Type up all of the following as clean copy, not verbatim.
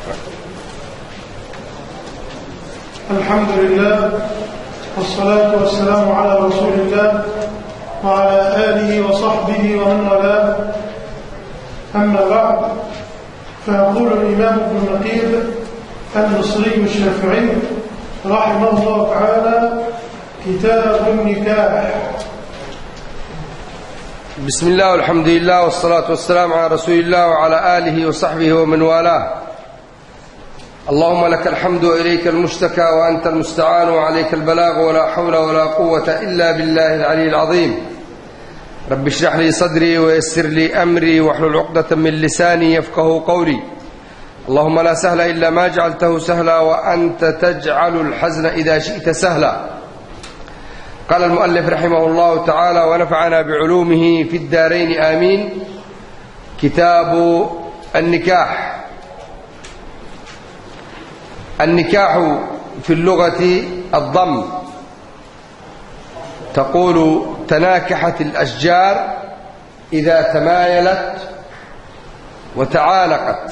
الحمد لله والصلاة والسلام على رسول الله وعلى آله وصحبه ومن والاه. أما بعد، فيقول الإمام ابن نقيب المصري الشافعي رحمه الله تعالى: كتاب النكاح. بسم الله والحمد لله والصلاة والسلام على رسول الله وعلى آله وصحبه ومن والاه. اللهم لك الحمد وإليك المشتكى وأنت المستعان وعليك البلاغ ولا حول ولا قوة إلا بالله العلي العظيم. رب اشرح لي صدري ويسر لي أمري واحلل عقدة من لساني يفقه قولي. اللهم لا سهل إلا ما جعلته سهلا وأنت تجعل الحزن إذا شئت سهلا. قال المؤلف رحمه الله تعالى ونفعنا بعلومه في الدارين آمين. كتاب النكاح. النكاح في اللغة الضم، تقول تناكحت الأشجار إذا تمايلت وتعانقت.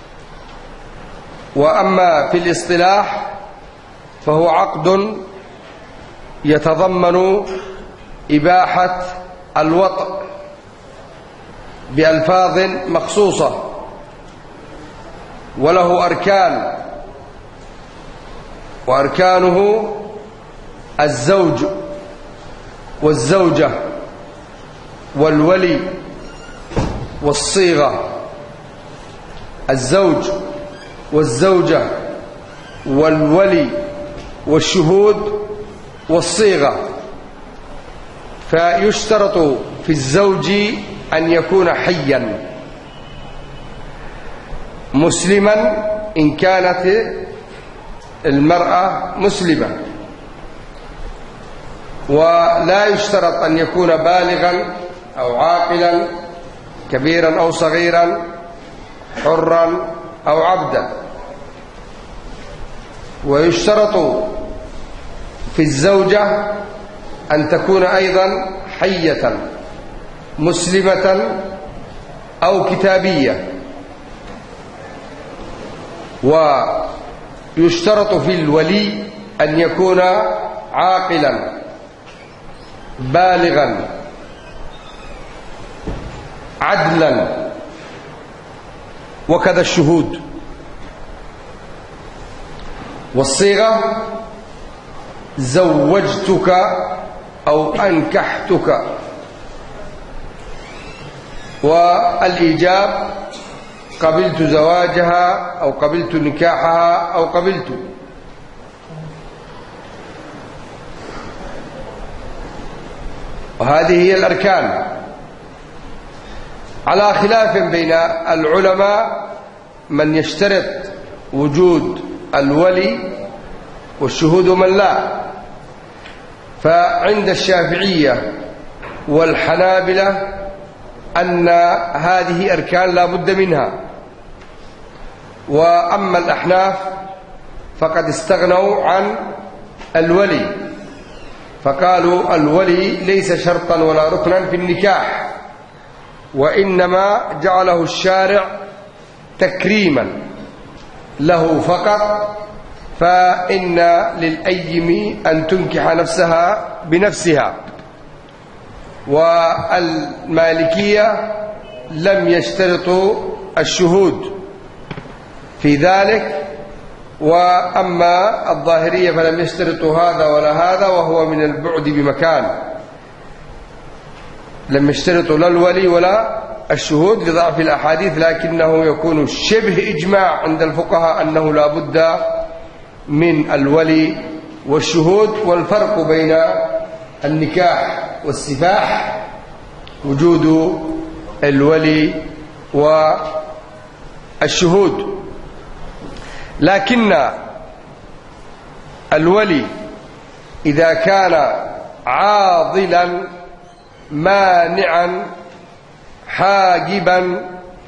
وأما في الاصطلاح فهو عقد يتضمن إباحة الوطء بألفاظ مخصوصة، وله أركان، وأركانه الزوج والزوجة والولي والصيغة. الزوج والزوجة والولي والشهود والصيغة. فيشترط في الزوج أن يكون حيا مسلما إن كانت المرأة مسلمة، ولا يشترط أن يكون بالغا أو عاقلا، كبيرا أو صغيرا، حرا أو عبدا. ويشترط في الزوجة أن تكون أيضا حية مسلمة أو كتابية. ويشترط في الولي أن يكون عاقلا بالغا عدلا، وكذا الشهود. والصيغة زوجتك أو أنكحتك. والإيجاب قبلت زواجها أو قبلت نكاحها أو قبلت. وهذه هي الأركان، على خلاف بين العلماء من يشترط وجود الولي والشهود ومن لا. فعند الشافعية والحنابلة أن هذه أركان لا بد منها. وأما الأحناف فقد استغنوا عن الولي، فقالوا الولي ليس شرطا ولا ركنا في النكاح، وإنما جعله الشارع تكريما له فقط. فإن للأيم أن تنكح نفسها بنفسها. والمالكية لم يشترطوا الشهود في ذلك، وأما الظاهرية فلم يشترطوا هذا ولا هذا، وهو من البعد بمكان. لم يشترطوا لا الولي ولا الشهود لضعف الأحاديث، لكنه يكون شبه إجماع عند الفقهاء أنه لا بد من الولي والشهود. والفرق بين النكاح والسفاح وجود الولي والشهود. لكن الولي إذا كان عاضلا مانعا حاجبا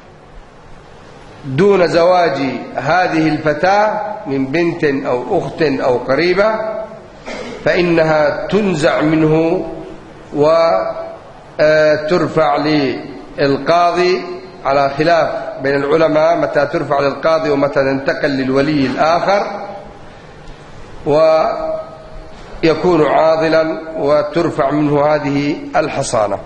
دون زواج هذه الفتاة من بنت أو أخت أو قريبة، فإنها تنزع منه وترفع للقاضي على خلاف بين العلماء متى ترفع للقاضي ومتى تنتقل للولي الآخر، ويكون عاضلا وترفع منه هذه الحصانة.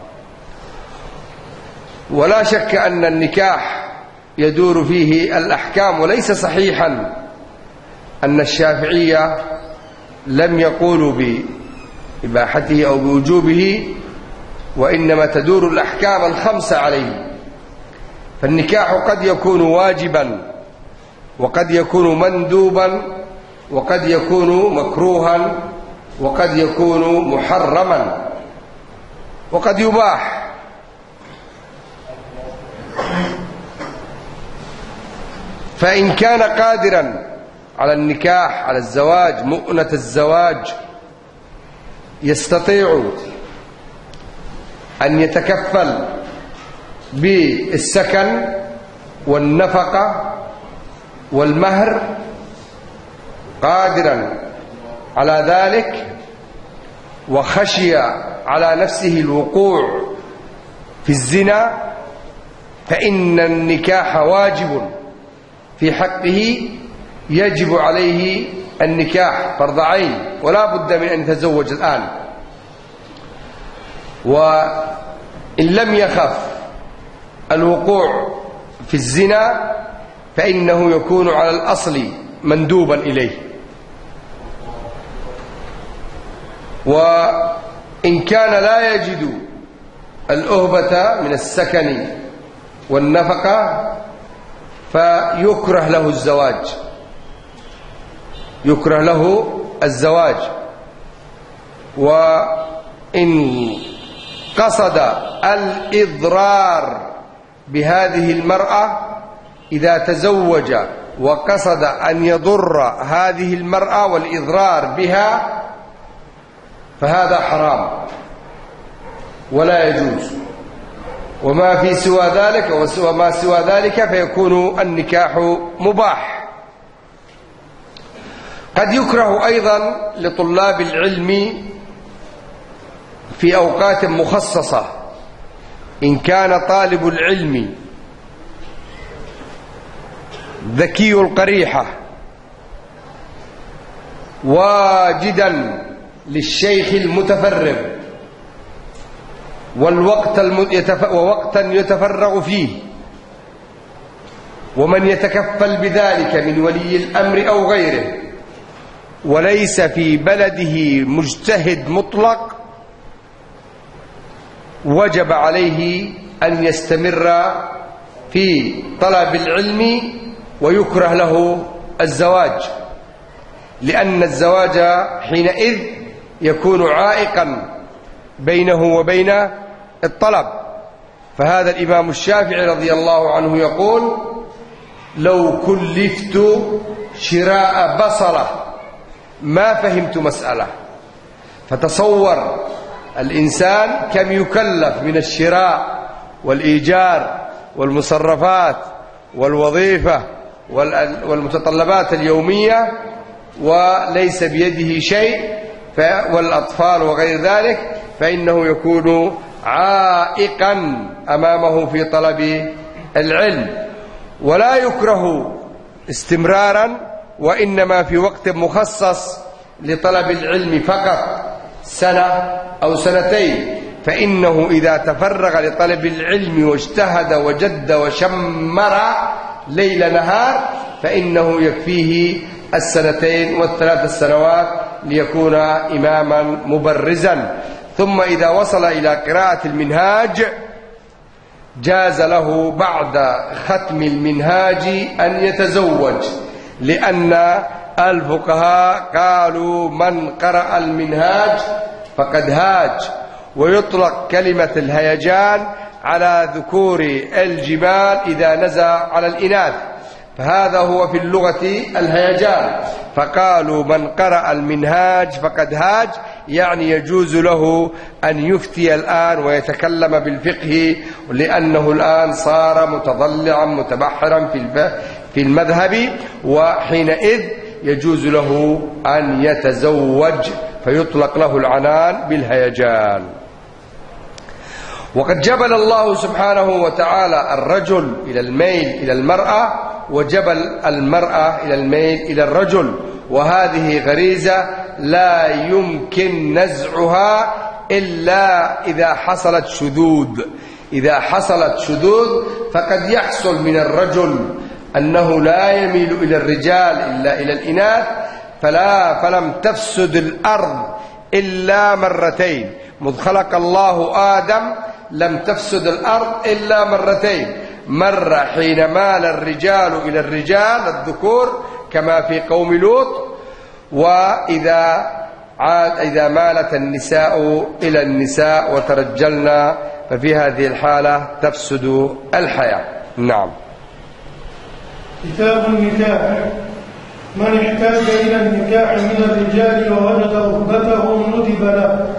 ولا شك أن النكاح يدور فيه الأحكام، وليس صحيحا أن الشافعية لم يقولوا بإباحته أو بوجوبه، وإنما تدور الأحكام الخمسة عليه. فالنكاح قد يكون واجبا، وقد يكون مندوبا، وقد يكون مكروها، وقد يكون محرما، وقد يباح. فإن كان قادرا على النكاح، على الزواج، مؤنة الزواج، يستطيع أن يتكفل بالسكن والنفقة والمهر، قادرا على ذلك، وخشي على نفسه الوقوع في الزنا، فإن النكاح واجب في حقه، يجب عليه النكاح فرض عين، ولا بد من أن يتزوج الآن. وإن لم يخف الوقوع في الزنا فإنه يكون على الأصل مندوبا إليه. وإن كان لا يجد الأهبة من السكن والنفقة فيكره له الزواج، يكره له الزواج. وإن قصد الإضرار بهذه المرأة، إذا تزوج وقصد أن يضر هذه المرأة والإضرار بها فهذا حرام ولا يجوز. وما في سوى ذلك وما سوى ذلك فيكون النكاح مباح. قد يكره أيضا لطلاب العلم في أوقات مخصصة، إن كان طالب العلم ذكي القريحة واجدا للشيخ المتفرغ ووقتا يتفرغ فيه، ومن يتكفل بذلك من ولي الأمر أو غيره، وليس في بلده مجتهد مطلق، وجب عليه أن يستمر في طلب العلم، ويكره له الزواج، لأن الزواج حينئذ يكون عائقا بينه وبين الطلب. فهذا الإمام الشافعي رضي الله عنه يقول: لو كلفت شراء بصلة ما فهمت مسألة. فتصور الإنسان كم يكلف من الشراء والإيجار والمصرفات والوظيفة والمتطلبات اليومية، وليس بيده شيء، والأطفال وغير ذلك، فإنه يكون عائقا أمامه في طلب العلم. ولا يكره استمرارا، وإنما في وقت مخصص لطلب العلم فقط، سنة أو سنتين، فإنه إذا تفرغ لطلب العلم واجتهد وجد وشمر ليل نهار فإنه يكفيه السنتين والثلاث سنوات ليكون إماما مبرزا. ثم إذا وصل إلى قراءة المنهاج جاز له بعد ختم المنهاج أن يتزوج، لأن الفقهاء قالوا: من قرأ المنهاج فقد هاج. ويطلق كلمة الهيجان على ذكور الجمال إذا نزل على الإناث، فهذا هو في اللغة الهيجان. فقالوا: من قرأ المنهاج فقد هاج، يعني يجوز له أن يفتي الآن ويتكلم بالفقه، لأنه الآن صار متضلعا متبحرا في المذهب، وحينئذ يجوز له أن يتزوج، فيطلق له العنان بالهيجان. وقد جبل الله سبحانه وتعالى الرجل إلى الميل إلى المرأة، وجبل المرأة إلى الميل إلى الرجل، وهذه غريزة لا يمكن نزعها إلا إذا حصلت شذوذ. إذا حصلت شذوذ فقد يحصل من الرجل أنه لا يميل إلى الرجال إلا إلى الإناث، فلم تفسد الأرض إلا مرتين. مذ خلق الله آدم لم تفسد الأرض إلا مرتين، مرة حين مال الرجال إلى الرجال الذكور كما في قوم لوط، وإذا مالت النساء إلى النساء وترجلنا، ففي هذه الحالة تفسد الحياة. نعم. كتاب النكاح. من احتاج إلى النكاح من الرجال ووجد رغبته ندب له.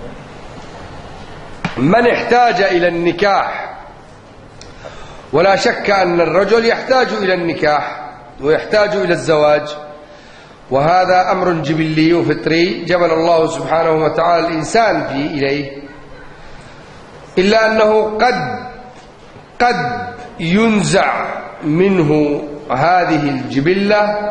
من احتاج إلى النكاح، ولا شك أن الرجل يحتاج إلى النكاح ويحتاج إلى الزواج، وهذا أمر جبلي وفطري جبل الله سبحانه وتعالى الإنسان فيه إليه، إلا أنه قد ينزع منه هذه الجبلة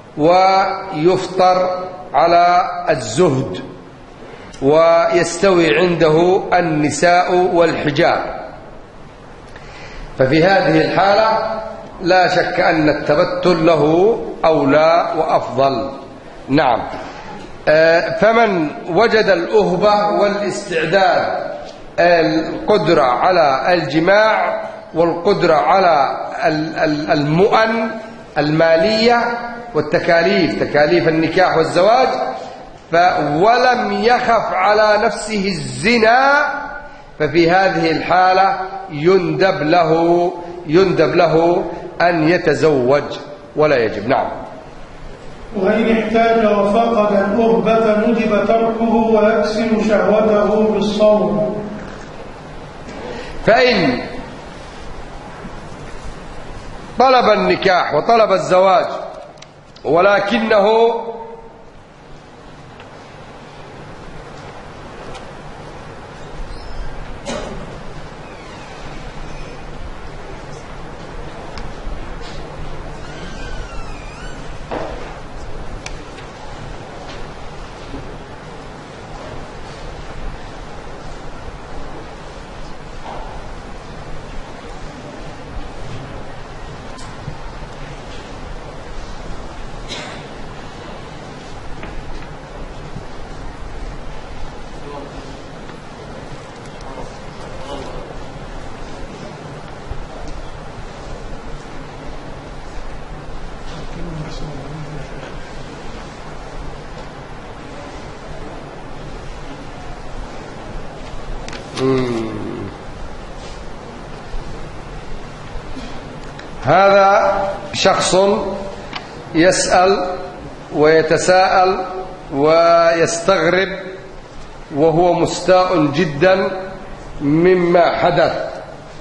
ويفطر على الزهد ويستوي عنده النساء والحجاب، ففي هذه الحالة لا شك أن التبتل له أولى وأفضل. نعم. فمن وجد الأهبة والاستعداد، القدرة على الجماع والقدرة على المؤن المالية والتكاليف، تكاليف النكاح والزواج، ولم يخف على نفسه الزنا، ففي هذه الحالة يندب له أن يتزوج ولا يجب. نعم. وإن احتاج وفقد الأهبة ندب تركه ويقسم شهوته بالصوم. فإن طلب النكاح وطلب الزواج ولكنه هذا شخص يسأل ويتساءل ويستغرب وهو مستاء جدا مما حدث،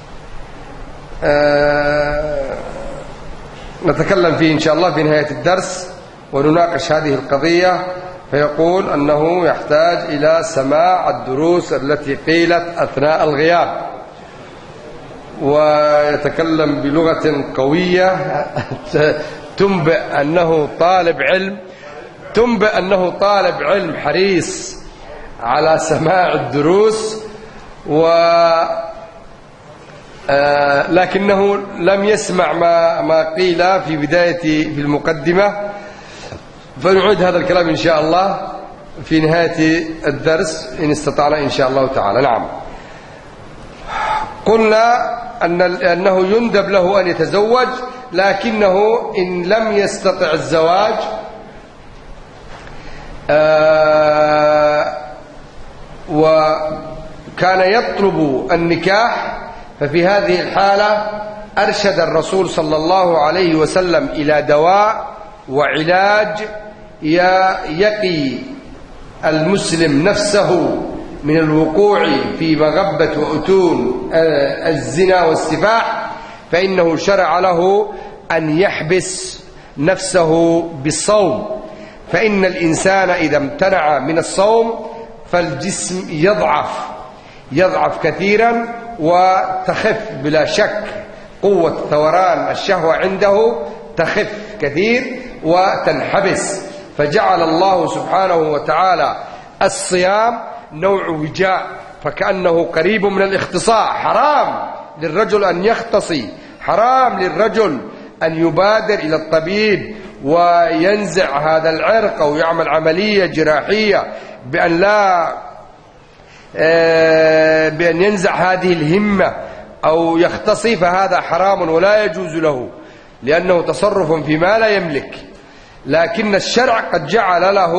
نتكلم فيه إن شاء الله في نهاية الدرس ونناقش هذه القضية. فيقول أنه يحتاج إلى سماع الدروس التي قيلت أثناء الغياب، ويتكلم بلغة قوية تنبئ أنه طالب علم حريص على سماع الدروس، لكنه لم يسمع ما قيل في في المقدمة، فنعيد هذا الكلام إن شاء الله في نهاية الدرس إن استطعنا إن شاء الله تعالى. نعم. قلنا أنه يندب له أن يتزوج، لكنه إن لم يستطع الزواج وكان يطلب النكاح، ففي هذه الحالة أرشد الرسول صلى الله عليه وسلم إلى دواء وعلاج يقي المسلم نفسه من الوقوع في مغبة وأتون الزنا والسفاح، فإنه شرع له أن يحبس نفسه بالصوم، فإن الإنسان إذا امتنع من الصوم فالجسم يضعف، يضعف كثيرا وتخف بلا شك. قوة ثوران الشهوة عنده تخف كثير وتنحبس. فجعل الله سبحانه وتعالى الصيام نوع وجاء، فكأنه قريب من الاختصاء. حرام للرجل أن يختصي، حرام للرجل أن يبادر إلى الطبيب وينزع هذا العرق أو يعمل عملية جراحية بأن ينزع هذه الهمة أو يختصي، فهذا حرام ولا يجوز له، لأنه تصرف فيما لا يملك. لكن الشرع قد جعل له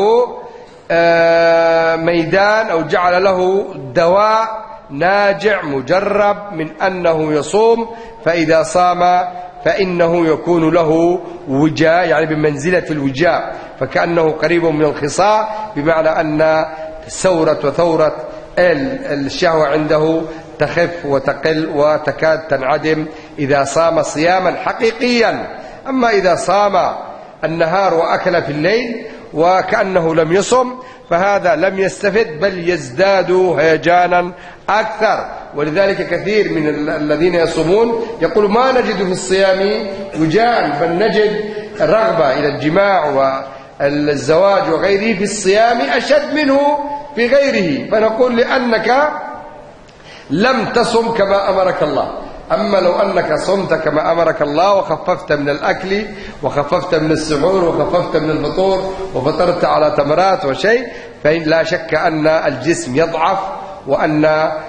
ميدان أو جعل له دواء ناجع مجرب من أنه يصوم، فإذا صام فإنه يكون له وجاء، يعني بمنزلة الوجاء، فكأنه قريب من الخصاء، بمعنى أن ثورة وثورة الشهوة عنده تخف وتقل وتكاد تنعدم إذا صام صياما حقيقيا. أما إذا صام النهار وأكل في الليل وكأنه لم يصم، فهذا لم يستفد بل يزداد هيجانا أكثر. ولذلك كثير من الذين يصومون يقول ما نجد في الصيام وجاء، بل نجد الرغبة إلى الجماع والزواج وغيره في الصيام أشد منه في غيره. فنقول لأنك لم تصم كما أمرك الله. أما لو أنك صمت كما أمرك الله وخففت من الأكل وخففت من السحور وخففت من الفطور وفطرت على تمرات وشيء، فإن لا شك أن الجسم يضعف وأن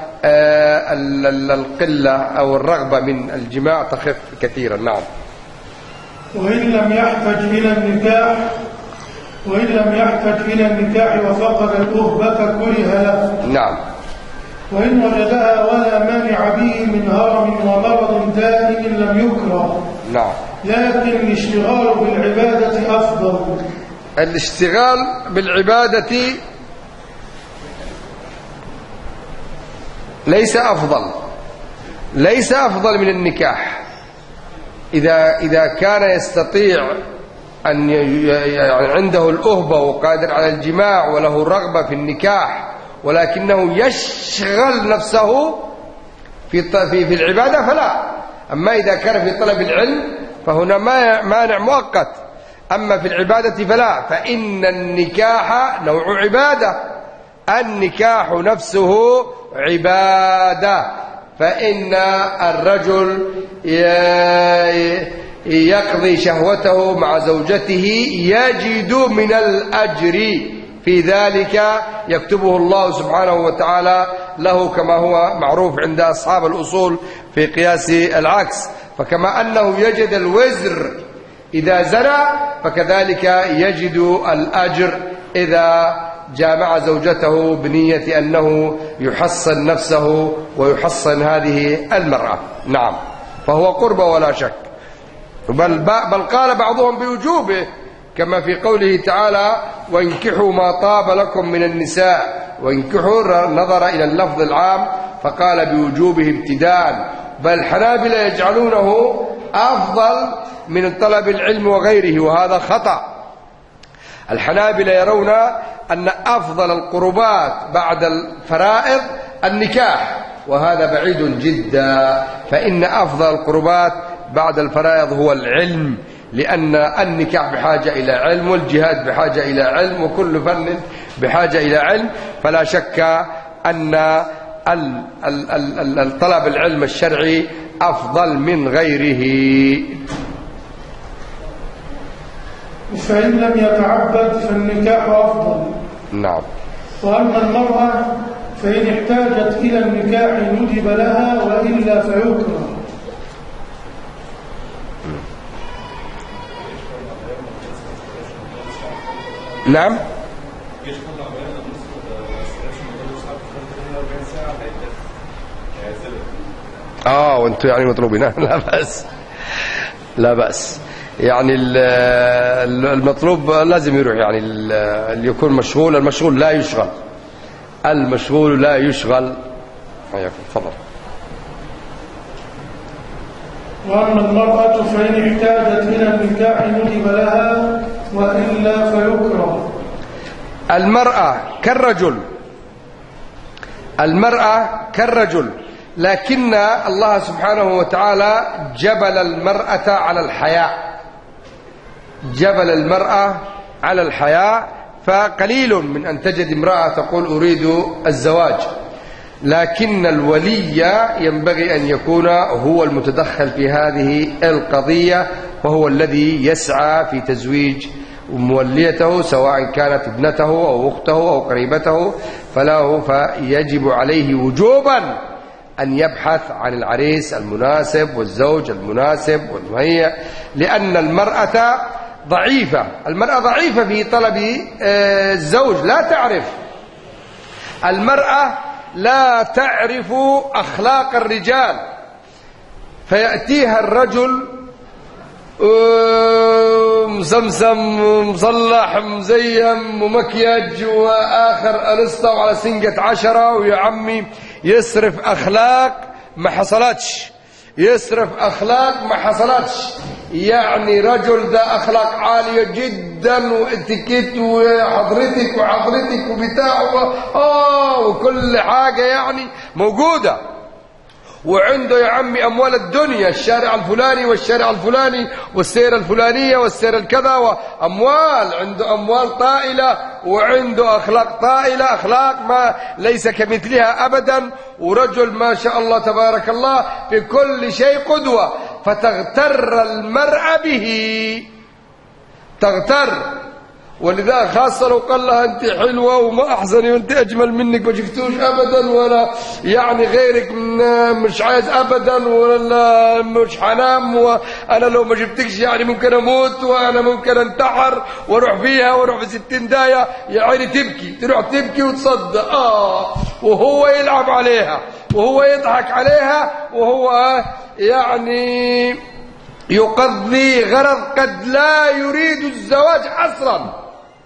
القلة أو الرغبة من الجماع تخف كثيرا. نعم. وإن لم يحتج إلى النكاح وفقد الأهبة كره له. نعم. وإن وجدها ولا مانع به من هرم ومرض دائم لم يكره. نعم. لكن الاشتغال بالعبادة أفضل. الاشتغال بالعبادة ليس أفضل من النكاح. إذا كان يستطيع أن يعني عنده الأهبة وقادر على الجماع وله رغبة في النكاح، ولكنه يشغل نفسه في العبادة فلا. أما إذا كان في طلب العلم فهنا مانع مؤقت، أما في العبادة فلا. فإن النكاح نوع عبادة، النكاح نفسه عبادة. فإن الرجل يقضي شهوته مع زوجته يجد من الأجر في ذلك يكتبه الله سبحانه وتعالى له، كما هو معروف عند أصحاب الأصول في قياس العكس. فكما أنه يجد الوزر إذا زنى، فكذلك يجد الأجر إذا جامع زوجته بنية أنه يحصن نفسه ويحصن هذه المرأة. نعم. فهو قربة ولا شك، بل قال بعضهم بوجوبه، كما في قوله تعالى وانكحوا ما طاب لكم من النساء. وانكحوا نظر إلى اللفظ العام فقال بوجوبه ابتداء. بل الحنابلة يجعلونه أفضل من طلب العلم وغيره، وهذا خطأ. الحنابلة يرون أن أفضل القربات بعد الفرائض النكاح، وهذا بعيد جدا. فإن أفضل القربات بعد الفرائض هو العلم، لأن النكاح بحاجة إلى علم، والجهاد بحاجة إلى علم، وكل فن بحاجة إلى علم. فلا شك أن طلب العلم الشرعي أفضل من غيره. فإن لم يتعبد فالنكاح أفضل. نعم. وأما المرأة فإن احتاجت إلى النكاح ندب لها وإلا فيكره. نعم. وانتم يعني مطلوبين. لا بأس يعني المطلوب لازم يروح، يعني اللي يكون مشغول. المشغول لا يشغل، المشغول لا يشغل. تفضل. وأما المرأة فإن احتاجت إلى النكاح ندب لها وإلا فيكره. المرأة كالرجل، المرأة كالرجل، لكن الله سبحانه وتعالى جبل المرأة على الحياء، جبل المرأة على الحياء، فقليل من أن تجد امرأة تقول أريد الزواج، لكن الولي ينبغي أن يكون هو المتدخل في هذه القضية، وهو الذي يسعى في تزويج موليته، سواء كانت ابنته أو أخته أو قريبته، فيجب عليه وجوبا أن يبحث عن العريس المناسب والزوج المناسب والمهيئ، لأن المرأة ضعيفة، المرأة ضعيفة في طلب الزوج، لا تعرف المرأة لا تعرف أخلاق الرجال، فيأتيها الرجل مسمسم مصلح مزين ممكيج وآخر أنسطة وعلى سنقة 10، ويا عمي يصرف أخلاق ما حصلتش، يصرف أخلاق ما حصلتش، يعني رجل ذا أخلاق عالية جدا واتيكيت وحضرتك وبتاع وكل حاجة يعني موجودة، وعنده يا عمي أموال الدنيا، الشارع الفلاني والشارع الفلاني والسيرة الفلانية والسيرة الكذا، وأموال، عنده أموال طائلة وعنده أخلاق طائلة، أخلاق ما ليس كمثلها أبدا، ورجل ما شاء الله تبارك الله في كل شيء قدوة، فتغتر المرأة به، تغتر. ولذا خاصة لو قال لها أنت حلوة وما أحسني وأنت أجمل منك ما شفتوش أبدا، ولا يعني غيرك مش عايز أبدا، ولا مش حنام، وأنا لو ما شفتكش يعني ممكن أموت، وأنا ممكن أنتحر وأروح فيها وأروح في 60 داية، يا عيني تبكي، تروح تبكي وتصدق، وهو يلعب عليها وهو يضحك عليها، وهو يعني يقضي غرض قد لا يريد الزواج أصلا،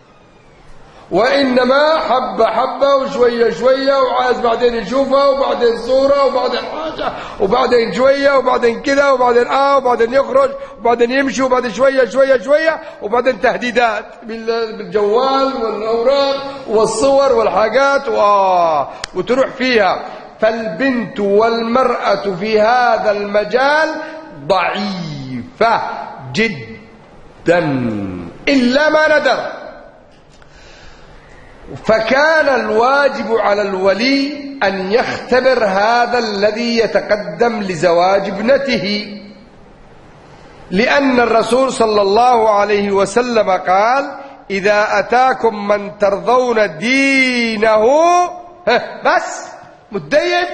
وإنما حبة حبة وشوية شوية، وعايز بعدين يشوفها وبعدين صورة وبعدين حاجة وبعدين شوية وبعدين كده وبعدين وبعدين يخرج وبعدين يمشي وبعدين شوية شوية شوية وبعدين تهديدات بالجوال والأوراق والصور والحاجات وتروح فيها. فالبنت والمرأة في هذا المجال ضعيفة جدا إلا ما ندر. فكان الواجب على الولي أن يختبر هذا الذي يتقدم لزواج ابنته، لأن الرسول صلى الله عليه وسلم قال: إذا أتاكم من ترضون دينه، بس متدين،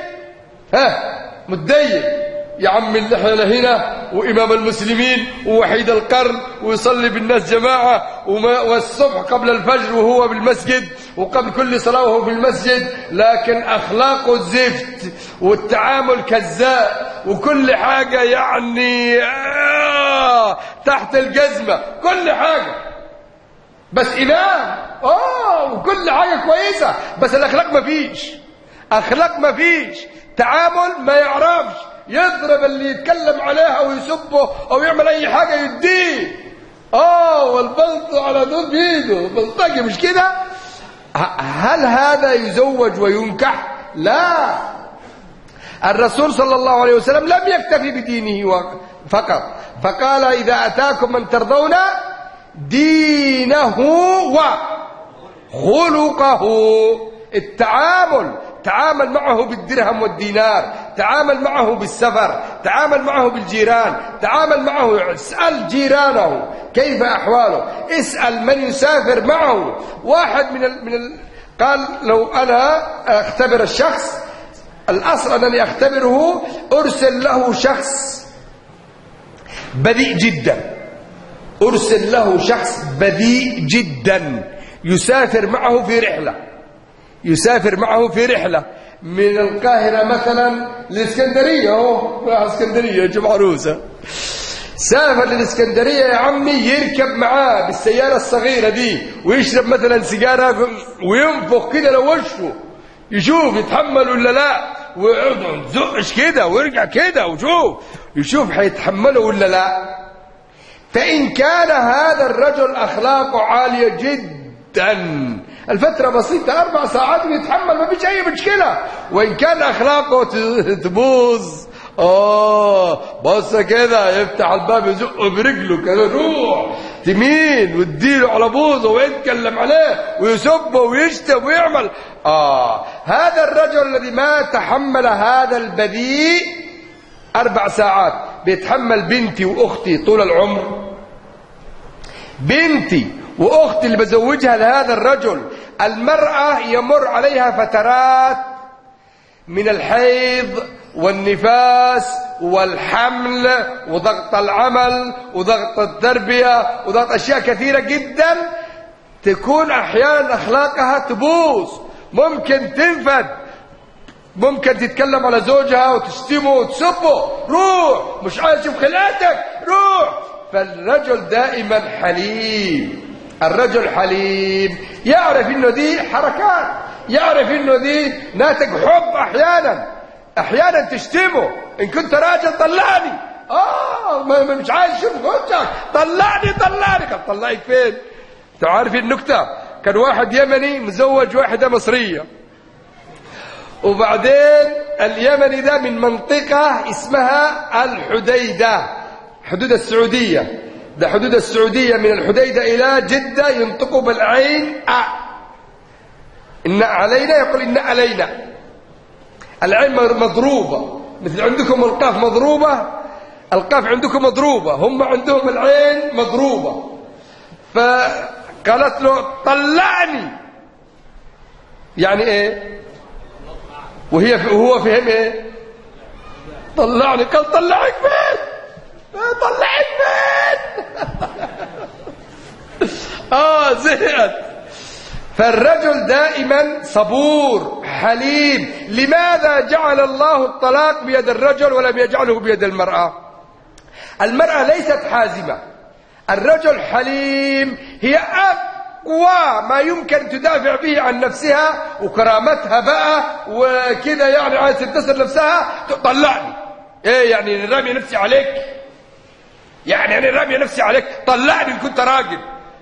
متدين يا عم اللحية لهنا، وإمام المسلمين ووحيد القرن، ويصلي بالناس جماعة، والصبح قبل الفجر وهو بالمسجد، وقبل كل صلاة وهو في المسجد، لكن أخلاقه زفت والتعامل كذاب وكل حاجة يعني تحت الجزمة، كل حاجة، بس إمام وكل حاجة كويسة، بس الأخلاق ما فيش، أخلاق ما فيش، تعامل ما يعرفش، يضرب اللي يتكلم عليها ويسبه أو يعمل أي حاجة يديه، والبلط على دول بيده بلطجي، مش كده؟ هل هذا يزوج وينكح؟ لا. الرسول صلى الله عليه وسلم لم يكتفي بدينه فقط، فقال: إذا أتاكم من ترضون دينه وخلقه، التعامل، تعامل معه بالدرهم والدينار، تعامل معه بالسفر، تعامل معه بالجيران، تعامل معه، اسأل جيرانه كيف أحواله، اسأل من يسافر معه. واحد قال: لو أنا أختبر الشخص، الأصل أنني أختبره، أرسل له شخص بذيء جدا، أرسل له شخص بذيء جدا يسافر معه في رحلة، يسافر معه في رحلة من القاهرة مثلا للإسكندرية، اسكندرية جمع عروسة، سافر للإسكندرية يا عمي، يركب معاه بالسيارة الصغيرة دي ويشرب مثلا سيجارة وينفخ كده لوشه، يشوف يتحمل ولا لا، ويقعد يزقش كده ويرجع كده يشوف هيتحمله ولا لا. فإن كان هذا الرجل أخلاقه عالية جدا الفترة بسيطة 4 ساعات بيتحمل ما فيش أي مشكلة، وإن كان أخلاقه تبوظ بص كده يفتح الباب يزقه برجله كده، روح تمين وتديله على بوزه ويتكلم عليه ويسبه ويشتم ويعمل. هذا الرجل الذي ما تحمل هذا البذيء 4 ساعات بيتحمل بنتي وأختي طول العمر. بنتي وأختي اللي بزوجها لهذا الرجل، المرأة يمر عليها فترات من الحيض والنفاس والحمل وضغط العمل وضغط التربية وضغط أشياء كثيرة جدا، تكون أحيانا أخلاقها تبوظ، ممكن تنفد، ممكن تتكلم على زوجها وتشتمه وتسبه، روح مش عايز اشوف خلقتك روح. فالرجل دائما حليم، الرجل حليم، يعرف انه دي حركات، يعرف انه دي ناتج حب. احيانا تشتمه، ان كنت راجل طلعني، مش عايز اشوف وجهك، طلعني. قال طلعك فين؟ انت عارف النكته؟ كان واحد يمني مزوج واحده مصريه، وبعدين اليمني ده من منطقه اسمها الحديده، حدود السعوديه، ده حدود السعوديه من الحديده الى جده ينطقوا بالعين إن علينا، يقول إن علينا، العين مضروبة، مثل عندكم القاف مضروبة، القاف عندكم مضروبة، هم عندهم العين مضروبة. فقالت له طلعني، يعني ايه؟ وهو فهم ايه؟ طلعني. قال طلعك فين؟ طلعك فين؟ زهقت. فالرجل دائما صبور حليم. لماذا جعل الله الطلاق بيد الرجل ولم يجعله بيد المرأة؟ المرأة ليست حازمة، الرجل حليم، هي أقوى ما يمكن تدافع به عن نفسها وكرامتها بقى وكده، يعني عايز تنتصر نفسها. طلعني ايه يعني؟ رامي نفسي عليك؟ يعني أنا رامي نفسي عليك؟ طلعني إن كنت راجل.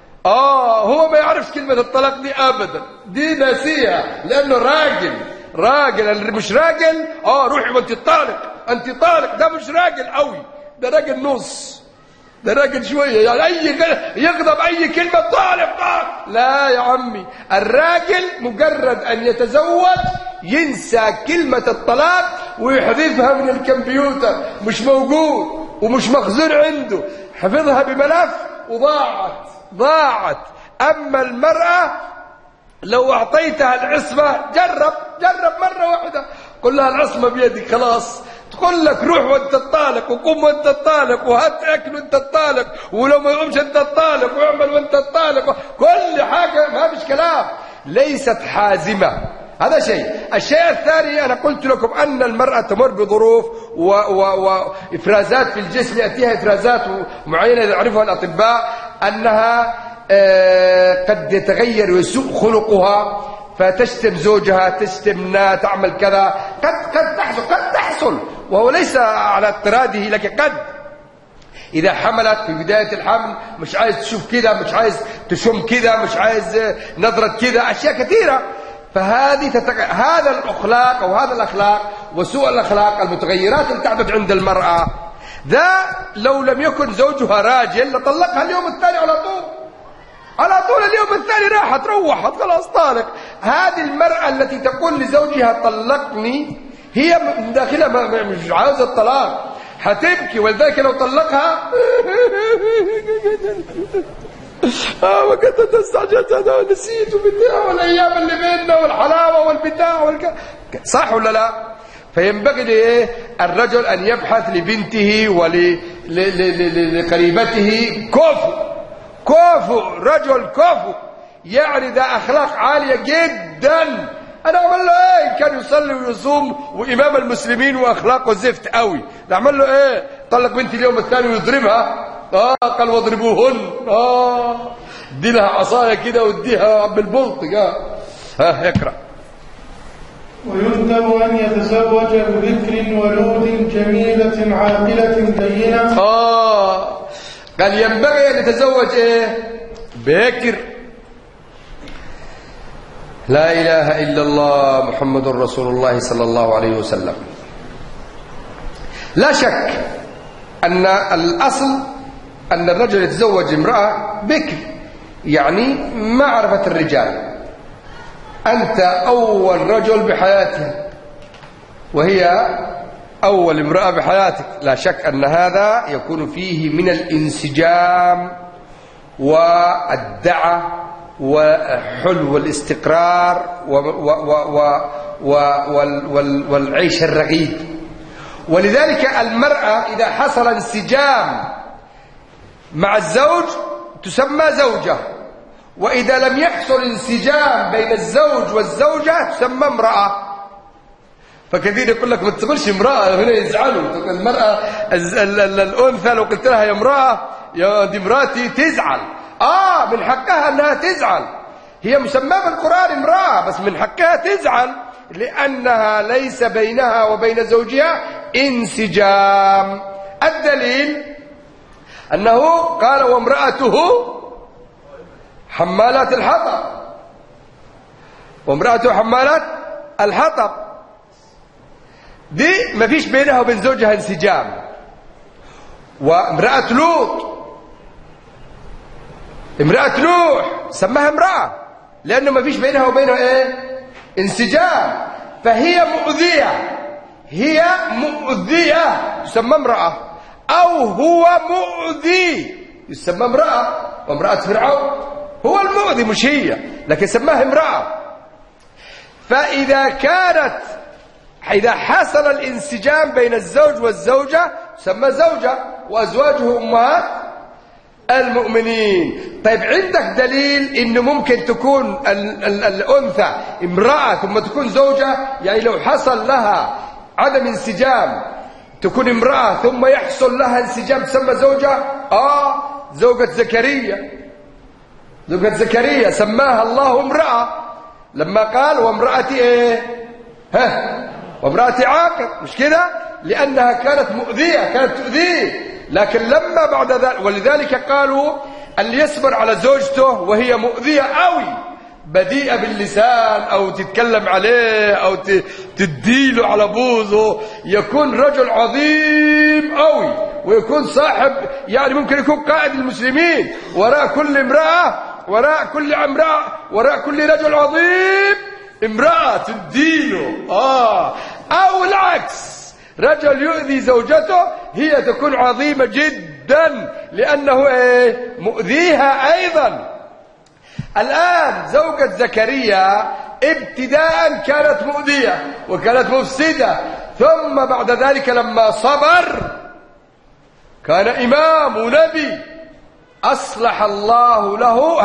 هو ما يعرفش كلمة الطلاق دي أبدا، دي ناسيها، لأنه راجل اللي مش راجل روحي وانت طالق، ده مش راجل قوي، ده راجل نص، ده راجل شوية، يعني يغضب أي كلمة طالق. لا يا عمي، الراجل مجرد أن يتزوج ينسى كلمة الطلاق ويحذفها من الكمبيوتر، مش موجود ومش مخزون عنده، حفظها بملف وضاعت. أما المرأة لو أعطيتها العصمة، جرب مرة واحدة، قل لها العصمة بيدك خلاص، تقول لك روح وانت الطالق، وقم وانت الطالق، وهات اكل وانت الطالق، ولو ما يقومش انت الطالق، واعمل وانت الطالق، كل حاجة، ما فيش كلام. ليست حازمة، هذا شيء. الشيء الثاني، أنا قلت لكم أن المرأة تمر بظروف وإفرازات في الجسم، يأتيها إفرازات معينة يعرفها الأطباء، أنها قد يتغير ويسوء خلقها، فتشتم زوجها، تشتمنا، تعمل كذا، قد تحصل، وهو ليس على اضطراده، لكن قد إذا حملت في بداية الحمل مش عايز تشوف كذا، مش عايز تشم كذا، مش عايز نظرة كذا، أشياء كثيرة. فهذه هذا الأخلاق أو هذا الأخلاق وسوء الأخلاق، المتغيرات اللي تحدث عند المرأة، ذا لو لم يكن زوجها راجل لطلقها اليوم الثاني على طول اليوم الثاني راحت روحت خلاص طالق. هذه المرأة التي تقول لزوجها طلقني هي من داخلها مش عاوزة الطلاق، هتبكي، ولذلك لو طلقها وكنت استعجلت هذا ونسيت وبتاع، والايام اللي بيننا والحلاوه والبتاع صح ولا لا؟ فينبغي لايه؟ الرجل ان يبحث لبنته ولقريبته كفو، رجل كفو، يعني ذا اخلاق عاليه جدا. انا اعمل له ايه؟ كان يصلي ويصوم وامام المسلمين واخلاقه زفت قوي، نعمل له ايه؟ طلق بنتي اليوم الثاني ويضربها، قال واضربوهن، ادي لها عصايه كده واديها بالبلط. اقرا. ويندب ان يتزوج ببكر ولود جميله عاقله دينه. قال ينبغي ان يتزوج ايه؟ بكر لا إله إلا الله محمد رسول الله صلى الله عليه وسلم. لا شك أن الأصل أن الرجل يتزوج امرأة بكر، يعني ما عرفت الرجال، أنت أول رجل بحياتها وهي أول امرأة بحياتك، لا شك أن هذا يكون فيه من الانسجام والدعة وحلو الاستقرار والعيش الرغيد. ولذلك المرأة إذا حصل انسجام مع الزوج تسمى زوجة، وإذا لم يحصل انسجام بين الزوج والزوجة تسمى امرأة. فكثير يقول لك ما تقولش امرأة، هنا يزعلوا. المرأة الأنثى لو قلت لها يا امرأة يا دي مراتي تزعل. من حقها أنها تزعل، هي مسمى بالقرآن امرأة، بس من حقها تزعل لأنها ليس بينها وبين زوجها انسجام. الدليل أنه قال وامرأته حمالات الحطب، وامرأته حمالات الحطب، دي ما فيش بينها وبين زوجها انسجام. وامرأة لوط، امرأة نوح سماها امرأة لأنه ما فيش بينها وبينه انسجام، فهي مؤذية، هي مؤذية تسمى امرأة، أو هو مؤذي يسمى امرأة. وامرأة فرعون هو المؤذي مش هي، لكن سماها امرأة. إذا حصل الانسجام بين الزوج والزوجة تسمى زوجة، وأزواجه أمهات المؤمنين. طيب عندك دليل إنه ممكن تكون الأنثى امرأة ثم تكون زوجة؟ يعني لو حصل لها عدم انسجام تكون امرأة ثم يحصل لها انسجام تسمى زوجة. زوجة زكريا، زوجة زكريا سماها الله امرأة لما قال وامرأتي وامرأتي عاقر، مش كده؟ لأنها كانت مؤذية، كانت تؤذيه. لكن لما بعد ذلك، ولذلك قالوا اللي يصبر على زوجته وهي مؤذية قوي، بديئة باللسان أو تتكلم عليه أو تديله على بوزه، يكون رجل عظيم قوي ويكون صاحب، يعني ممكن يكون قائد المسلمين، وراء كل امرأة، وراء كل امرأة، وراء كل رجل عظيم امرأة تديله. أو العكس، رجل يؤذي زوجته هي تكون عظيمة جدا لأنه مؤذيها أيضا. الآن زوجة زكريا ابتداء كانت مؤذية وكانت مفسدة، ثم بعد ذلك لما صبر كان إمام ونبي، أصلح الله له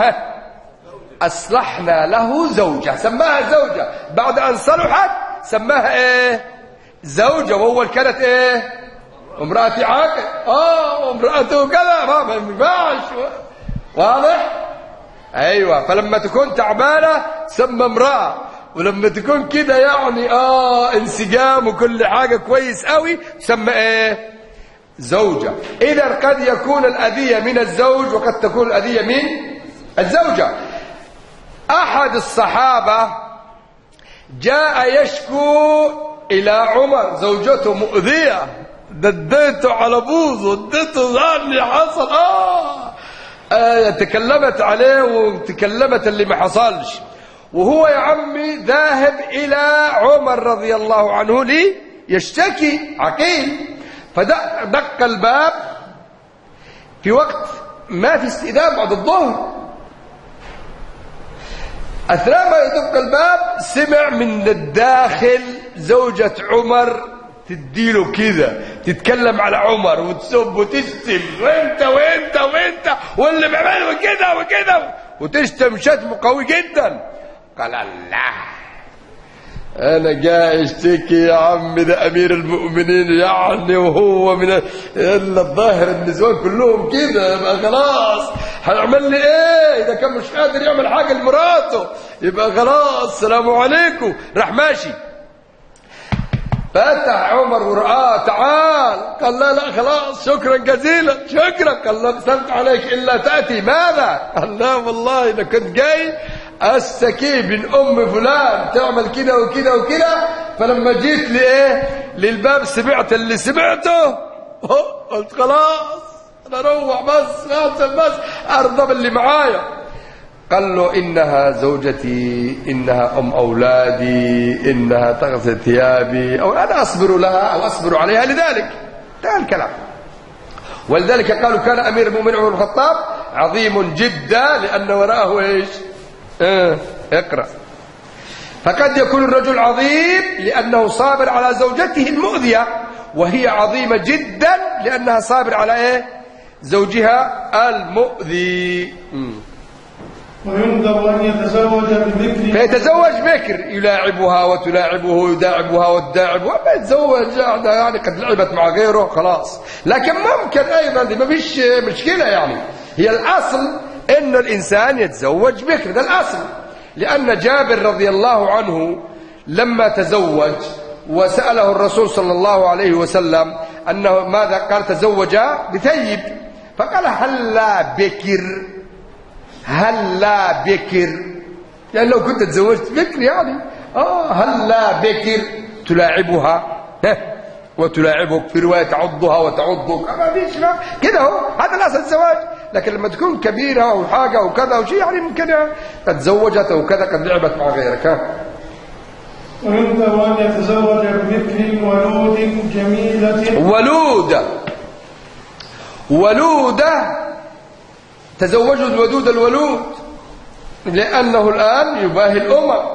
أصلحنا له زوجة، سماها زوجة. بعد أن صلحت سماها زوجة، وأول كانت امرأتي عاقر، وامرأته كذا، ما ينفعش. واضح؟ ايوه. فلما تكون تعبانه تسمى امرأة، ولما تكون كده يعني انسجام وكل حاجة كويس قوي تسمى زوجة. إذا قد يكون الأذية من الزوج وقد تكون الأذية من الزوجة. أحد الصحابة جاء يشكو إلى عمر، زوجته مؤذية، دديته على بوزه، اديته ظني حصل تكلمت عليه وتكلمت اللي ما حصلش، وهو يا عمي ذاهب إلى عمر رضي الله عنه لي يشتكي عقيل. فدق الباب في وقت ما في استئذان بعد الظهر. أثناء ما يدق الباب سمع من الداخل زوجة عمر تديله كذا، تتكلم على عمر وتسب وتشتم، وانت وانت وانت واللي بيعملوا كده وكده، وتشتم شتم قوي جدا. قال الله، انا جاي اشتكي يا عم، ده امير المؤمنين يعني، وهو من الا الظاهر النسوان كلهم كده، يبقى خلاص هنعمل لي ايه؟ اذا كان مش قادر يعمل حاجه لمراته يبقى خلاص السلام عليكم. راح ماشي، فتح عمر ورآه، تعال. قال لا خلاص شكرا جزيلا، شكرا. قال لا سلمت عليك إلا تأتي، ماذا؟ قال لا والله إذا كنت جاي أشتكي من أم فلان تعمل كده وكده وكده، فلما جيت لإيه للباب سمعت اللي سمعته، قلت خلاص أنا أروح بس غاسل بس أرضى باللي معايا. قال له إنها زوجتي، إنها أم أولادي، إنها تغسل ثيابي، أو أنا أصبر لها أو أصبر عليها لذلك. ده الكلام. ولذلك قالوا كان أمير المؤمنين عمر بن الخطاب عظيم جدا لأن وراءه إيش؟ اقرأ. فقد يكون الرجل عظيم لأنه صابر على زوجته المؤذية، وهي عظيمة جدا لأنها صابر على إيه؟ زوجها المؤذي. ويندب أن يتزوج ببكر، فيتزوج بكر يلاعبها وتلاعبه، يداعبها وتداعبه، ما يتزوج يعني قد لعبت مع غيره خلاص. لكن ممكن أيضا دي ما فيش مشكلة يعني. هي الأصل إنه الإنسان يتزوج بكر، ده الأصل. لأن جابر رضي الله عنه لما تزوج وسأله الرسول صلى الله عليه وسلم أنه ماذا قال؟ تزوج بثيب، فقال هلا بكر، هلا بكر، يعني لو كنت تزوجت بكر يعني هلا بكر تلاعبها وتلاعبك، في رواية تعضها وتعضك، ما فيش كده، هو هذا الأصل الزواج. لكن لما تكون كبيرة أو حاجة أو كذا أو شيء يعني ممكن قد تزوجت أو كذا قد لعبت مع غيرك. ويندب أن يتزوج ببكر ولود جميلة، ولودة تزوجوا الودود الولود، لأنه الآن يباهي الأمم.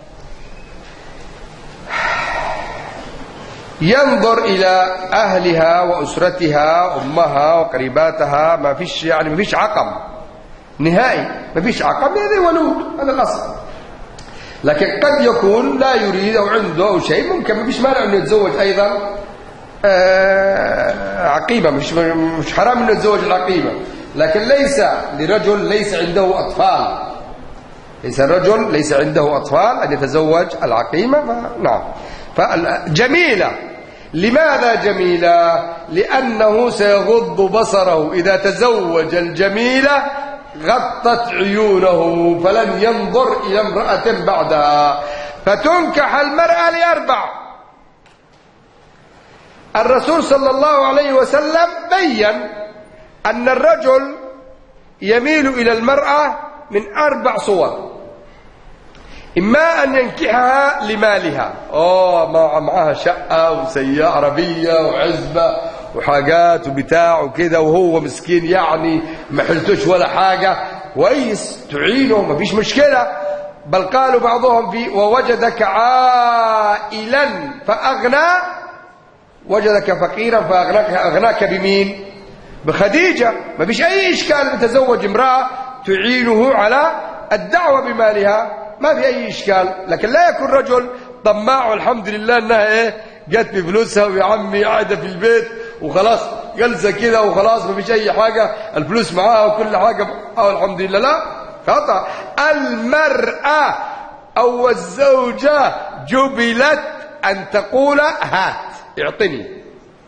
ينظر إلى أهلها وأسرتها، أمها وقريباتها، ما فيش يعني ما فيش عقم نهائي، ما فيش عقم، هذا ولود، هذا الأصل. لكن قد يكون لا يريد أو عنده أو شيء، ممكن ما فيش مانع أنه يتزوج أيضا عقيمة، مش حرام أنه يتزوج العقيمة، لكن ليس لرجل ليس عنده أطفال، ليس الرجل ليس عنده أطفال أن يتزوج العقيمة. نعم. فجميلة، لماذا جميلة؟ لأنه سيغض بصره إذا تزوج الجميلة، غطت عيونه فلن ينظر إلى امرأة بعدها. فتنكح المرأة لأربع. الرسول صلى الله عليه وسلم بين أن الرجل يميل إلى المرأة من 4 صور. إما أن ينكحها لمالها، معها شقة وسيارة عربية وعزبة وحاجات وبتاع وكده، وهو مسكين يعني ما حلتوش ولا حاجة، كويس تعينه ما فيش مشكلة. بل قالوا بعضهم في ووجدك عائلا فأغنى، وجدك فقيرا فأغناك بمين؟ بخديجة. ما فيش أي إشكال أن تزوج امرأة تعينه على الدعوة بمالها، ما في أي إشكال. لكن لا يكون رجل طماع والحمد لله أنها إيه جت بفلوسها ويا عمي قاعدة في البيت وخلاص جلسة كده وخلاص ما فيش أي حاجة، الفلوس معاها وكل حاجة الحمد لله. لا، خطأ. المرأة أو الزوجة جبلت أن تقول هات اعطني،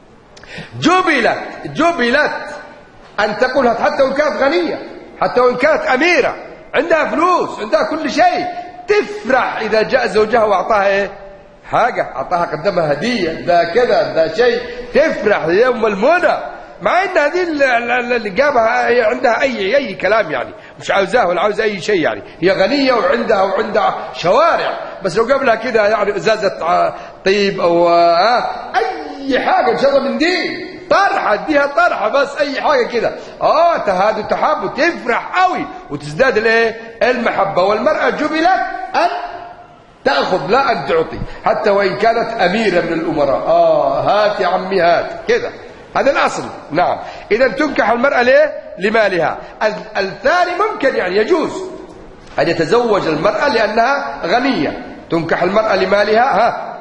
جبلت أن تقول هات، حتى وإن كانت غنية، حتى وإن كانت أميرة عندها فلوس عندها كل شيء، تفرح إذا جاء زوجها وأعطاها إيه حاجة، أعطاها قدمها هدية، ده كذا ده شيء، تفرح يوم المنى. مع ان هذه اللي جابها هي عندها اي كلام يعني، مش عاوزاه ولا عاوز اي شيء يعني، هي غنيه وعندها شوارع، بس لو جاب لها كده يعني ازازه طيب او اي حاجه ان شاء الله من دي طرحه، اديها طرحه بس اي حاجه كده، تهاد وتحب تفرح قوي وتزداد الايه المحبه. والمراه جبلت ان تاخذ لا ان تعطي، حتى وان كانت اميره من الامراء، هات يا عمي هات كده، هذا الأصل. نعم. إذا تنكح المرأة ليه؟ لمالها. الثاني ممكن يعني يجوز أن يتزوج المرأة لأنها غنية، تنكح المرأة لمالها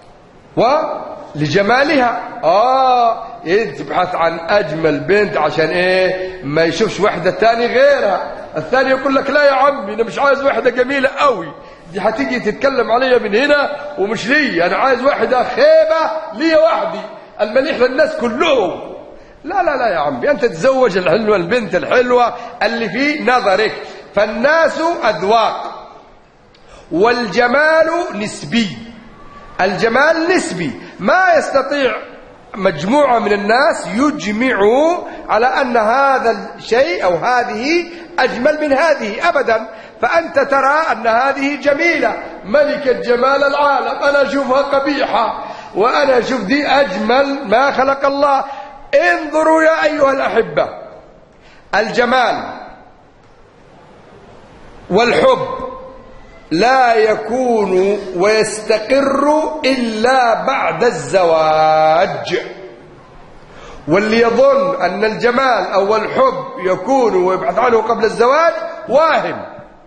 ولجمالها. تبحث عن أجمل بنت عشان إيه ما يشوفش واحدة تاني غيرها. الثاني يقول لك لا يا عمي أنا مش عايز واحدة جميلة قوي، دي هتيجي تتكلم عليا من هنا ومش لي، أنا عايز واحدة خيبة لي وحدي المليح للناس كلهم. لا لا لا يا عمي، أنت تتزوج الحلوة البنت الحلوة اللي في نظرك. فالناس أذواق، والجمال نسبي. الجمال نسبي، ما يستطيع مجموعة من الناس يجمعوا على أن هذا الشيء أو هذه أجمل من هذه أبدا. فأنت ترى أن هذه جميلة، ملكة جمال العالم، أنا أشوفها قبيحة وأنا أشوف دي أجمل ما خلق الله. انظروا يا أيها الأحبة، الجمال والحب لا يكون ويستقر إلا بعد الزواج. واللي يظن أن الجمال أو الحب يكون ويبحث عنه قبل الزواج واهم،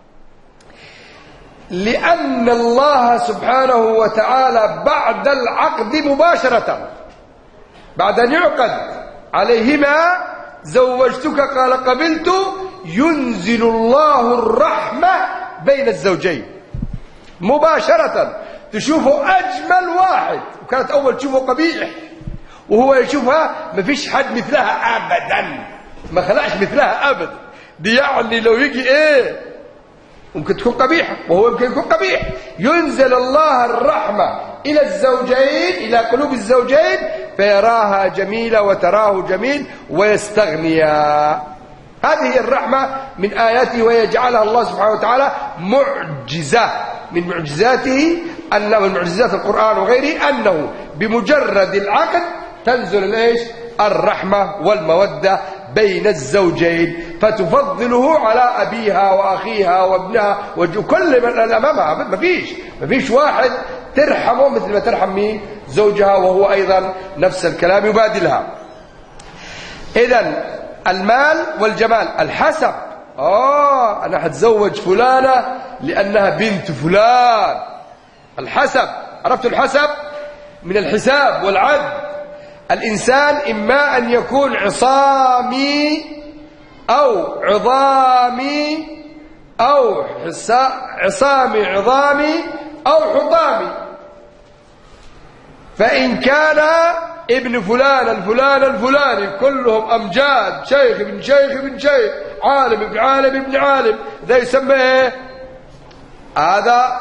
لأن الله سبحانه وتعالى بعد العقد مباشرة، بعد أن يعقد عليهما زوجتك قال قبلت، ينزل الله الرحمة بين الزوجين مباشرة. تشوفه أجمل واحد وكانت أول تشوفه قبيح وهو يشوفها ما فيش حد مثلها أبدا، ما خلقش مثلها أبدا. دي يعني لو يجي ممكن تكون قبيحة وهو يمكن يكون قبيح. ينزل الله الرحمة إلى الزوجين، إلى قلوب الزوجين، فيراها جميلة وتراه جميل ويستغنيا. هذه هي الرحمة من آياته، ويجعلها الله سبحانه وتعالى معجزة من معجزاته، أنه من معجزات القرآن وغيره أنه بمجرد العقد تنزل الرحمة والمودة بين الزوجين، فتفضله على أبيها وأخيها وابنها وكل من أمامها. ما فيش واحد ترحمه مثل ما ترحم مين؟ زوجها، وهو أيضا نفس الكلام يبادلها. إذن المال والجمال. الحسب، أنا هتزوج فلانة لأنها بنت فلان. الحسب، عرفت الحسب من الحساب والعد. الإنسان إما أن يكون عصامي أو عظامي أو عصامي عظامي أو حطامي. فإن كان ابن فلان الفلان الفلاني كلهم أمجاد، شيخ ابن شيخ ابن شيخ، عالم ابن عالم ابن عالم، ذا يسمى هذا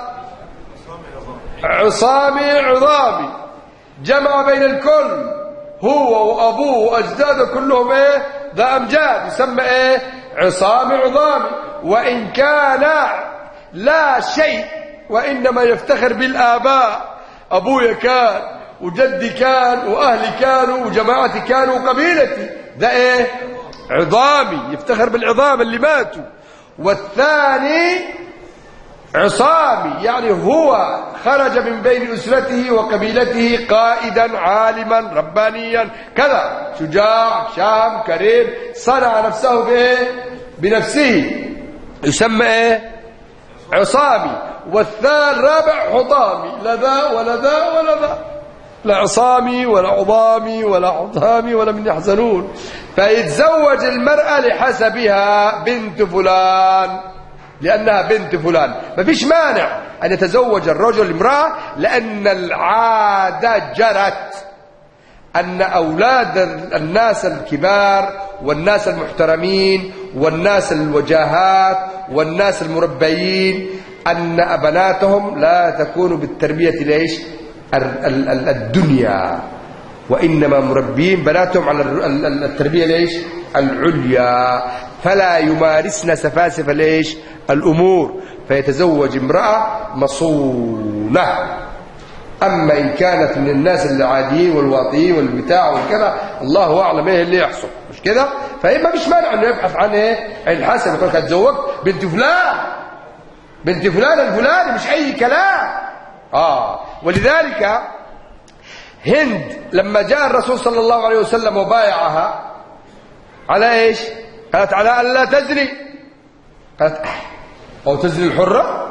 عصامي عظامي، جمع بين الكل، هو وأبوه وأجداده كلهم ذا أمجاد، يسمى عصامي عظامي. وإن كان لا شيء وإنما يفتخر بالآباء، أبويا كان وجدي كان وأهلي كانوا وجماعتي كانوا وقبيلتي، ذا عظامي، يفتخر بالعظام اللي ماتوا. والثاني عصامي، يعني هو خرج من بين أسرته وقبيلته قائدا عالما ربانيا كذا، شجاع شام كريم، صنع نفسه بنفسه، يسمى عصامي. والثالث رابع حطامي، لا ذا ولا ذا ولا ذا، لا عصامي ولا عظامي ولا حطامي ولا من يحزنون. فيتزوج المرأة لحسبها، بنت فلان لأنها بنت فلان. ما فيش مانع أن يتزوج الرجل امرأة، لأن العادة جرت أن أولاد الناس الكبار والناس المحترمين والناس الوجاهات والناس المربيين أن أبناتهم لا تكون بالتربية الدنيا، وإنما مربين بناتهم على التربية العليا، فلا يمارسن سفاسف الأمور. فيتزوج امرأة مصونة. أما إن كانت من الناس العاديين والواطيين والبتاع والكذا، الله أعلم اللي يحصل، مش كده؟ فإما مش مانع أنه يبحث عن الحسن، يقول لك أتزوج بنت فلان، بنت فلان الفلاني، مش أي كلام. ولذلك هند لما جاء الرسول صلى الله عليه وسلم وبايعها على قالت على أن لا تزني. قالت أو تزني الحرة؟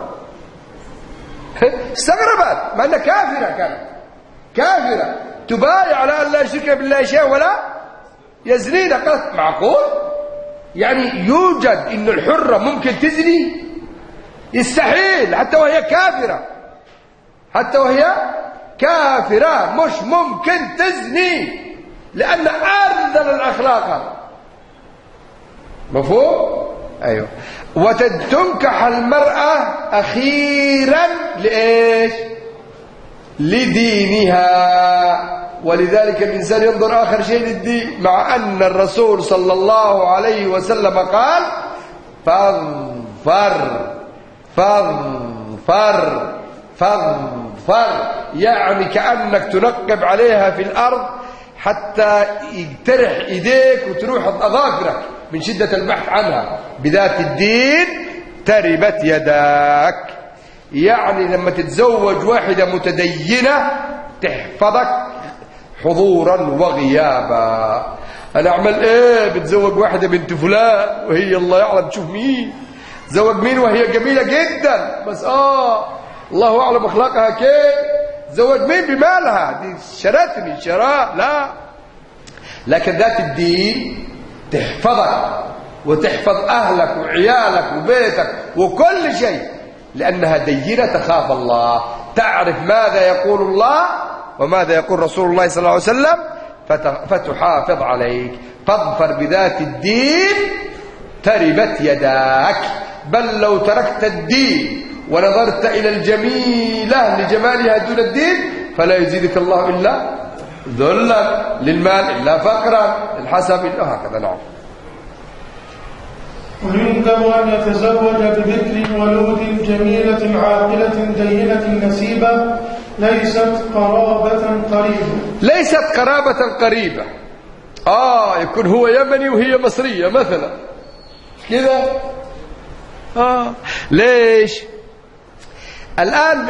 استغربت، مع أنها كافرة، كانت كافرة تبايع على أن لا يشرك بالله شيئا ولا يزنين. قالت معقول؟ يعني يوجد إن الحرة ممكن تزني؟ يستحيل، حتى وهي كافرة، حتى وهي كافرة مش ممكن تزني، لأن أرذل الأخلاق. مفهوم؟ أيوه. وتنكح المرأة أخيرا لإيش؟ لدينها. ولذلك الإنسان ينظر آخر شيء للدين، مع أن الرسول صلى الله عليه وسلم قال فاظفر فاظفر فاظفر، يعني كأنك تنقب عليها في الأرض حتى يجترح إيديك وتروح أظافرك من شدة البحث عنها. بذات الدين تربت يداك. يعني لما تتزوج واحدة متدينة تحفظك حضورا وغيابا. أنا أعمل إيه؟ بتزوج واحدة بنت فلان وهي الله يعلم تشوف مين، تزوج مين وهي جميلة جدا بس الله أعلم أخلاقها كيف، تزوج مين بمالها، دي شرتني شراء. لا، لكن ذات الدين تحفظك وتحفظ أهلك وعيالك وبيتك وكل شيء، لأنها دينة تخاف الله، تعرف ماذا يقول الله وماذا يقول رسول الله صلى الله عليه وسلم فتحافظ عليك. فاظفر بذات الدين تربت يداك. بل لو تركت الدين ونظرت إلى الجميلة لجمالها دون الدين فلا يزيدك الله إلا ذلا، للمال إلا فقرا، للحسب إلا هكذا. نعم. ويندب أن يتزوج بذكر ولود جميلة عاقلة دينة نسيبة ليست قرابة قريبة. ليست قرابة قريبة. يكون هو يمني وهي مصرية مثلا كذا. ليش؟ الآن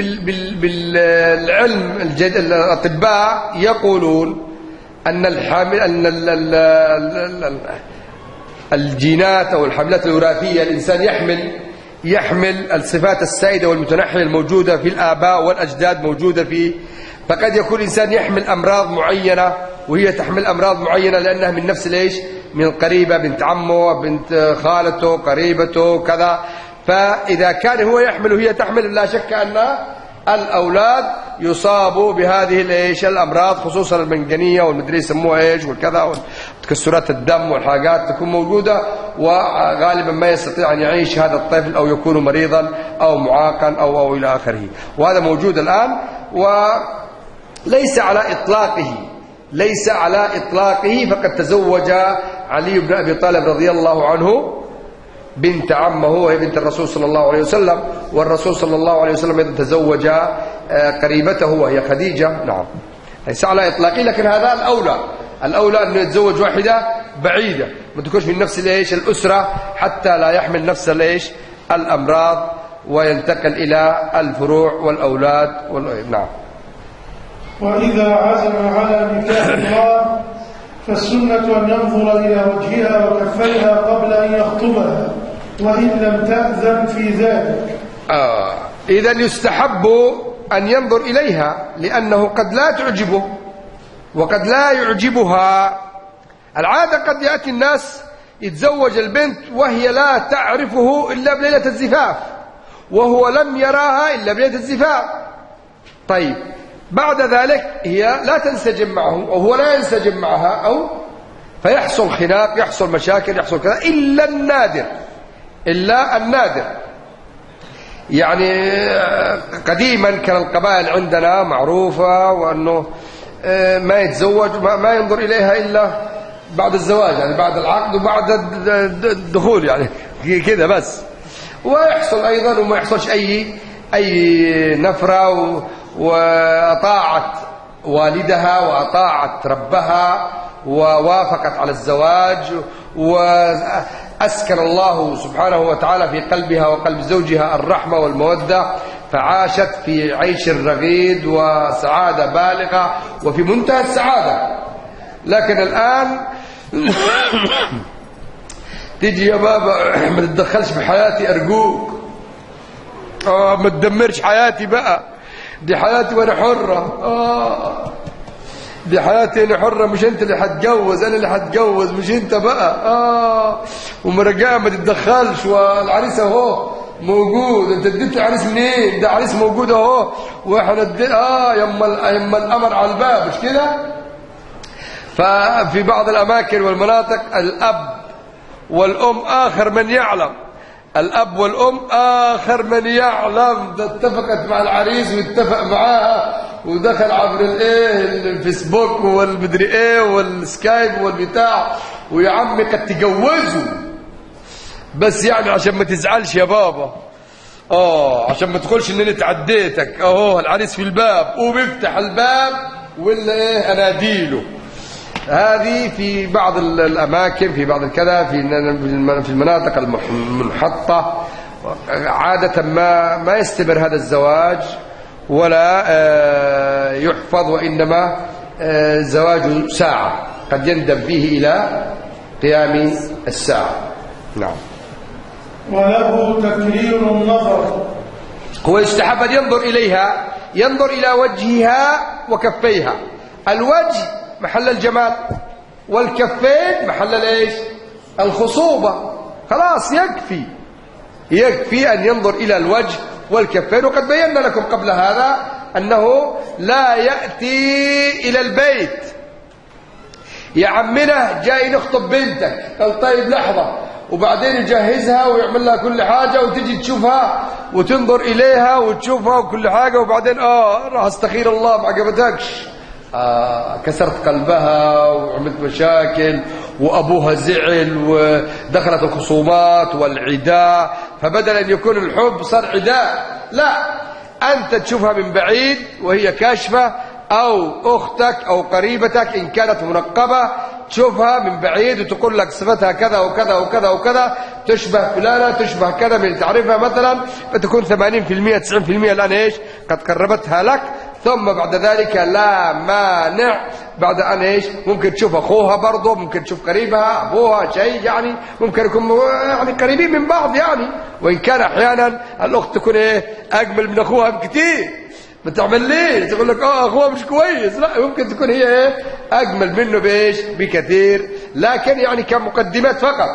بالعلم الأطباء يقولون أن الجينات أو الحملات الوراثية، الإنسان يحمل الصفات السائدة والمتنحية الموجودة في الآباء والأجداد موجودة فيه. فقد يكون الإنسان يحمل أمراض معينة وهي تحمل أمراض معينة لأنها من نفس ليش؟ من القريبة، بنت عمه، بنت خالته، قريبته، كذا. فإذا كان هو يحمل وهي تحمل لا شك أن الأولاد يصابوا بهذه الايش الأمراض، خصوصا المنجنية والمدري يسموها ايش والكذا، وتكسرات الدم والحاجات تكون موجودة، وغالبا ما يستطيع أن يعيش هذا الطفل أو يكون مريضا أو معاقا أو إلى آخره. وهذا موجود الآن، وليس على إطلاقه فقد تزوج علي بن أبي طالب رضي الله عنه بنت عمه وهي بنت الرسول صلى الله عليه وسلم، والرسول صلى الله عليه وسلم إذا تزوج قريبته وهي خديجة. نعم، ليس على إطلاقه، لكن هذا الأولى أن يتزوج واحدة بعيدة ما تكونش من نفس الايش الأسرة، حتى لا يحمل نفس الايش الأمراض وينتقل إلى الفروع والأولاد نعم. وإذا عزم على نكاح الله فالسنة أن ينظر إلى وجهها وكفيها قبل أن يخطبها، وإن لم تأذن في ذلك. إذن يستحب أن ينظر إليها، لأنه قد لا تعجبه وقد لا يعجبها. العادة قد يأتي الناس يتزوج البنت وهي لا تعرفه إلا بليلة الزفاف، وهو لم يراها إلا بليلة الزفاف. طيب بعد ذلك هي لا تنسجم معه أو هو لا ينسجم معها، أو فيحصل خناق، يحصل مشاكل، يحصل كذا، إلا النادر. يعني قديما كان القبائل عندنا معروفة وأنه ما يتزوج ما ينظر إليها إلا بعد الزواج، يعني بعد العقد وبعد الدخول، يعني كذا بس. ويحصل أيضا وما يحصلش أي نفرة، وأطاعت والدها وأطاعت ربها ووافقت على الزواج، وأسكن الله سبحانه وتعالى في قلبها وقلب زوجها الرحمة والمودة، فعاشت في عيش رغيد وسعادة بالغة وفي منتهى السعادة. لكن الآن تيجي يا بابا ما تتدخلش في حياتي أرجوك، ما تدمرش حياتي بقى، دي حياتي وانا حرة، دي حياتي انا حرة، مش انت اللي هتجوز، انا اللي هتجوز مش انت بقى. ومرجعة ما تتدخلش، والعريس اهو موجود، انت اديت العريس منين؟ ده عريس موجود اهو، واحنا يما الامر على الباب، مش كده؟ ففي بعض الاماكن والمناطق الاب والأم آخر من يعلم، الأب والأم آخر من يعلم. ده اتفقت مع العريس واتفق معاها ودخل عبر الفيسبوك والمدري ايه والسكايب والبتاع، ويا عمي قد تجوزوا، بس يعني عشان ما تزعلش يا بابا، عشان ما تقولش ان انا تعديتك، العريس في الباب وبيفتح الباب ولا ايه اناديله. هذه في بعض الاماكن، في بعض الكذا، في المناطق المنحطه عاده ما يستمر هذا الزواج ولا يحفظ، وانما زواج ساعه قد يندم فيه الى قيام الساعه. نعم. وله تكرير النظر، هو يستحب أن ينظر إليها، ينظر إلى وجهها وكفيها. الوجه محل الجمال، والكفين محل الايش؟ الخصوبة. خلاص يكفي أن ينظر إلى الوجه والكفين. وقد بينا لكم قبل هذا أنه لا يأتي إلى البيت يا عمنا جاي نخطب بنتك، قال طيب لحظة، وبعدين يجهزها ويعمل لها كل حاجة وتجي تشوفها وتنظر إليها وتشوفها وكل حاجة، وبعدين راح استخير الله ما عجبتكش، كسرت قلبها وعملت مشاكل وأبوها زعل ودخلت الخصومات والعداء، فبدل أن يكون الحب صار عداء. لا، أنت تشوفها من بعيد وهي كاشفة، أو أختك أو قريبتك إن كانت منقبة تشوفها من بعيد وتقول لك صفتها كذا وكذا وكذا وكذا، تشبه فلانة، تشبه كذا، من تعرفها مثلا، فتكون 80% 90% الآن إيش قد قربتها لك. ثم بعد ذلك لا مانع بعد أن إيش ممكن تشوف أخوها برضه، ممكن تشوف قريبها أبوها شيء، يعني ممكن يكون يعني قريبين من بعض، يعني وإن كان أحيانا الأخت تكون أجمل من أخوها بكثير، ما تعمليش تقول لك أخوها مش كويس، لا، ممكن تكون هي أجمل منه بإيش بكثير، لكن يعني كمقدمات فقط.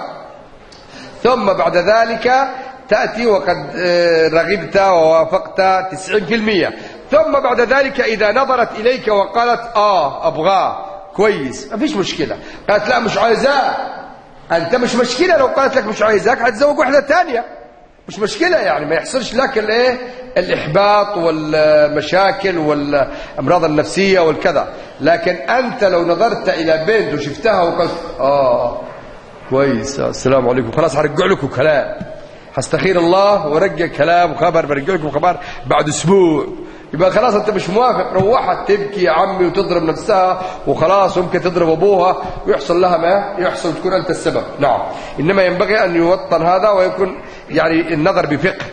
ثم بعد ذلك تأتي وقد رغبت ووافقت 90%. ثم بعد ذلك إذا نظرت إليك وقالت أبغاه كويس، ما فيش مشكلة، قالت لا مش عايزاه، أنت مش مشكلة لو قالت لك مش عايزاك هتزوج واحدة ثانية، مش مشكلة، يعني ما يحصلش لك الإحباط والمشاكل والأمراض النفسية والكذا. لكن أنت لو نظرت إلى بنت وشفتها وقلت كويس السلام عليكم، خلاص هرجع لكم كلام، هستخير الله ورجع كلام وخبر، برجع لكم خبر بعد أسبوع، يبقى خلاص أنت مش موافق، روحت تبكي يا عمي وتضرب نفسها وخلاص، وممكن تضرب أبوها ويحصل لها ما يحصل، تكون أنت السبب. نعم. إنما ينبغي أن يوطن هذا ويكون يعني النظر بفقه.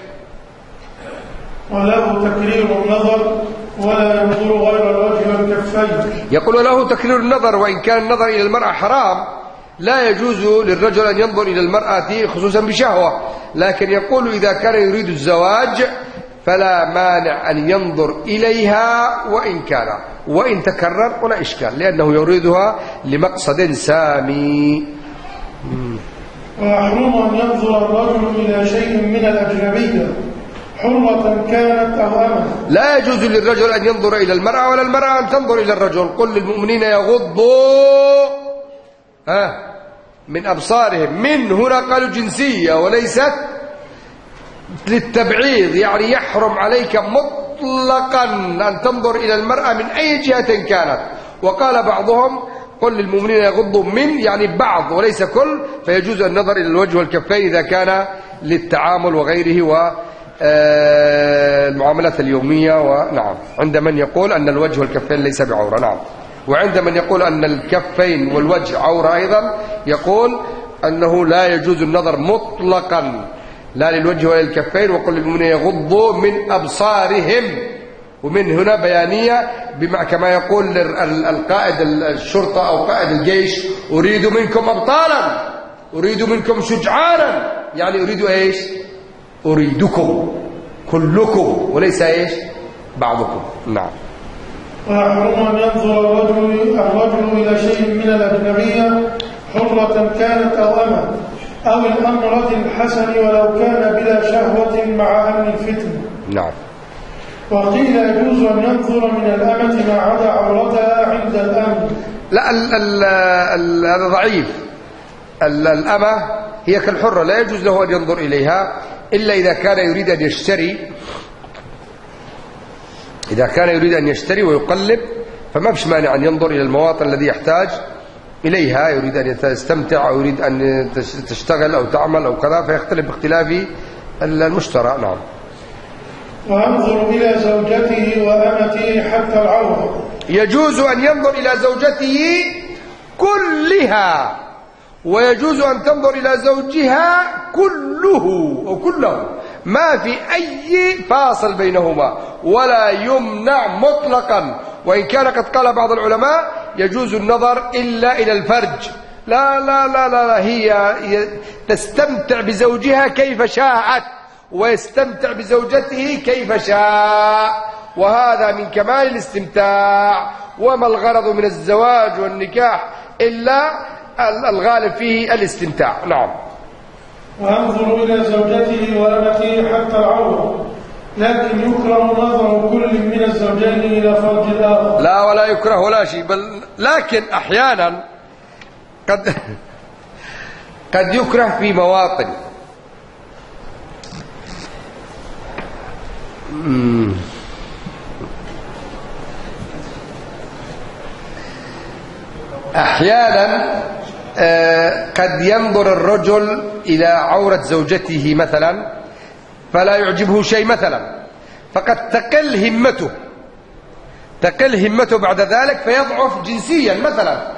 وله تكرير النظر ولا ينظر غير الوجه والكفين. يقول له تكرير النظر، وإن كان النظر إلى المرأة حرام لا يجوز للرجل أن ينظر إلى المرأة خصوصا بشهوة، لكن يقول إذا كان يريد الزواج فلا مانع أن ينظر إليها وإن تكرر ولا إشكال، لأنه يريدها لمقصد سامي. ويحرم أن ينظر الرجل إلى شيء من الأجنبية حرة كانت أو أمة. لا يجوز للرجل أن ينظر إلى المرأة ولا المرأة أن تنظر إلى الرجل. قل للمؤمنين يغضوا من أبصارهم، من هنا قالوا جنسية وليست للتبعيض، يعني يحرم عليك مطلقا أن تنظر إلى المرأة من أي جهة كانت. وقال بعضهم قل للمؤمنين يغضوا من، يعني بعض وليس كل، فيجوز النظر إلى الوجه والكفين إذا كان للتعامل وغيره والمعاملات اليومية. ونعم، عند من يقول أن الوجه والكفين ليس بعورة. نعم. وعند من يقول أن الكفين والوجه عورة أيضا يقول أنه لا يجوز النظر مطلقا لا للوجه ولا للكفين. وقل للمؤمنين يغضوا من أبصارهم، ومن هنا بيانية كما يقول القائد الشرطة أو قائد الجيش أريد منكم أبطالا، أريد منكم شجعانا، يعني أريد إيش؟ أريدكم كلكم وليس إيش؟ بعضكم. نعم. ويحرم أن ينظر الرجل إلى شيء من الأجنبية حرة كانت أو أمة أو الأمرة الحسن ولو كان بلا شهوة مع أمن الفتن. نعم. وقيل يجوز أن ينظر من الأمة ما عدا عورتها عند الأمن. لا، هذا ضعيف. الأمة هي كالحرة لا يجوز له أن ينظر إليها إلا إذا كان يريد أن يشتري. إذا كان يريد أن يشتري ويقلب فما فيش مانع أن ينظر إلى المواطن الذي يحتاج إليها، يريد أن يستمتع أو يريد أن تشتغل أو تعمل أو كذا، فيختلف باختلاف المشترى. نعم. وينظر إلى زوجته وأمته حتى العورة. يجوز أن ينظر إلى زوجته كلها، ويجوز أن تنظر إلى زوجها كله أو كله، ما في أي فاصل بينهما ولا يمنع مطلقا. وإن كان قد قال بعض العلماء يجوز النظر إلا إلى الفرج. لا لا لا لا, لا هي تستمتع بزوجها كيف شاءت ويستمتع بزوجته كيف شاء، وهذا من كمال الاستمتاع. وما الغرض من الزواج والنكاح إلا الغالب فيه الاستمتاع. نعم. وينظر إلى زوجته وأمته حتى العورة، لكن يكره نظر كل من الزوجين إلى فرج الآخر. لا ولا يكره ولا شيء، بل لكن أحيانا قد يكره في مواطن. أحيانا قد ينظر الرجل إلى عورة زوجته مثلا فلا يعجبه شيء مثلا، فقد تقل همته بعد ذلك فيضعف جنسيا مثلا.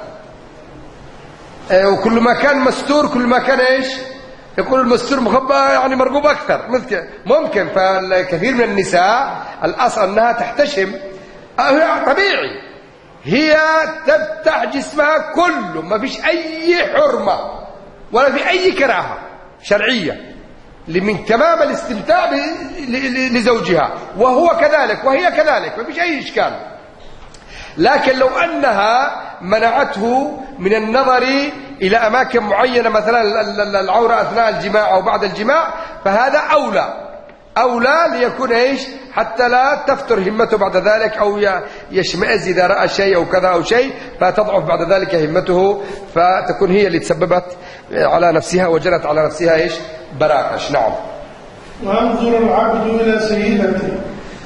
وكل ما كان مستور كل ما كان ايش يقول المستور مخبى يعني مرغوب أكثر. ممكن. فالكثير من النساء الأصل أنها تحتشم طبيعي، هي تفتح جسمها كله، ما فيش أي حرمة ولا في أي كراهة شرعية، من تمام الاستمتاع لزوجها، وهو كذلك وهي كذلك، ما فيش أي إشكال. لكن لو أنها منعته من النظر إلى أماكن معينة مثلا العورة أثناء الجماع أو بعد الجماع، فهذا أولى ليكون إيش حتى لا تفتر همته بعد ذلك أو يشمئز إذا رأى شيء أو كذا أو شيء، فتضعف بعد ذلك همته، فتكون هي اللي تسببت على نفسها وجرت على نفسها إيش براكش. نعم. وينظر العبد إلى سيدته،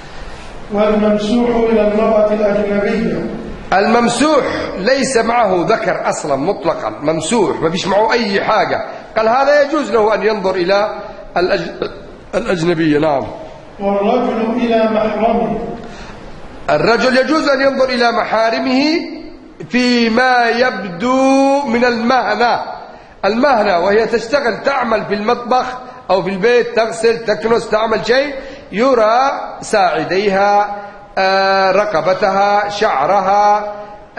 والممسوح إلى المرأة الأجنبية. الممسوح ليس معه ذكر أصلا مطلقا، ممسوح ما فيش معه أي حاجة، قال هذا يجوز له أن ينظر إلى الأجنبية. نعم. والرجل إلى محرمه. الرجل يجوز أن ينظر إلى محارمه فيما يبدو من المهنة، وهي تشتغل تعمل في المطبخ أو في البيت، تغسل تكنس تعمل شيء، يرى ساعديها، رقبتها، شعرها،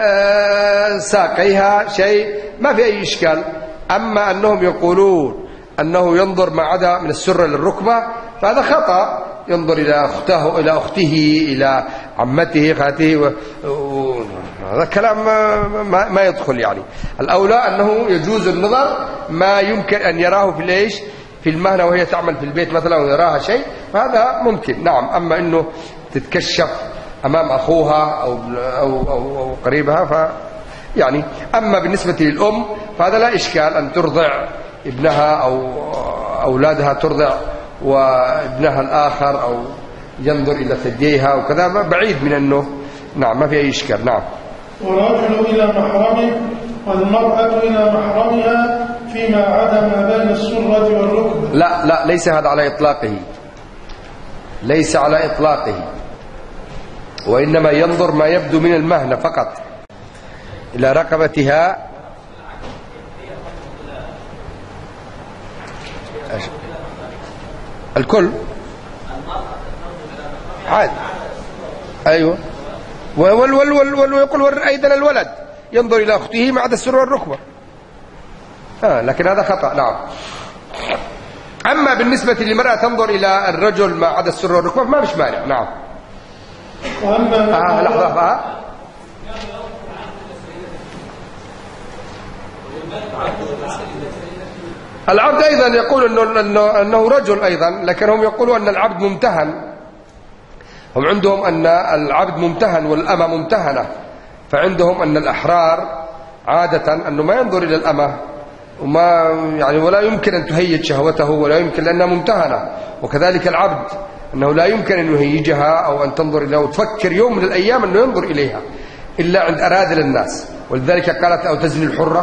ساقيها، شيء ما في أي إشكال. أما أنهم يقولون أنه ينظر ما عدا من السرة للركبة فهذا خطأ، ينظر إلى أخته إلى عمته خالته، هذا كلام ما يدخل. يعني الأولى أنه يجوز النظر ما يمكن أن يراه في الإيش في المهنة وهي تعمل في البيت مثلا ويراها شيء، فهذا ممكن. نعم. أما أنه تتكشف أمام أخوها أو قريبها يعني. أما بالنسبة للأم فهذا لا إشكال أن ترضع ابنها أو أولادها ترضع وابنها الآخر، أو ينظر إلى ثدييها وكذا، بعيد من أنه نعم ما في أي إشكال. نعم. والرجل إلى محرمه والمرأة إلى محرمها فيما عدا ما بين السرة والركبة. لا ليس هذا على إطلاقه، ليس على إطلاقه، وإنما ينظر ما يبدو من المهنة فقط إلى رقبتها. الكل عاد. أيوة. ويقول أيضا الولد ينظر إلى أخته ما عدا السر والركبة، لكن هذا خطأ. نعم. أما بالنسبة للمرأة تنظر إلى الرجل ما عدا السر والركبة ما فيش مانع. نعم. لحظة. العبد أيضا يقول أنه رجل أيضا، لكن هم يقولوا أن العبد ممتهن. هم عندهم أن العبد ممتهن والأمة ممتهنة، فعندهم أن الأحرار عادة أنه ما ينظر إلى الأمة ولا يمكن أن تهيج شهوته، ولا يمكن لأنها ممتهنة. وكذلك العبد أنه لا يمكن أن يهيجها أو أن تنظر إليها وتفكر يوم من الأيام أنه ينظر إليها إلا عند أراذل الناس. ولذلك قالت أو تزني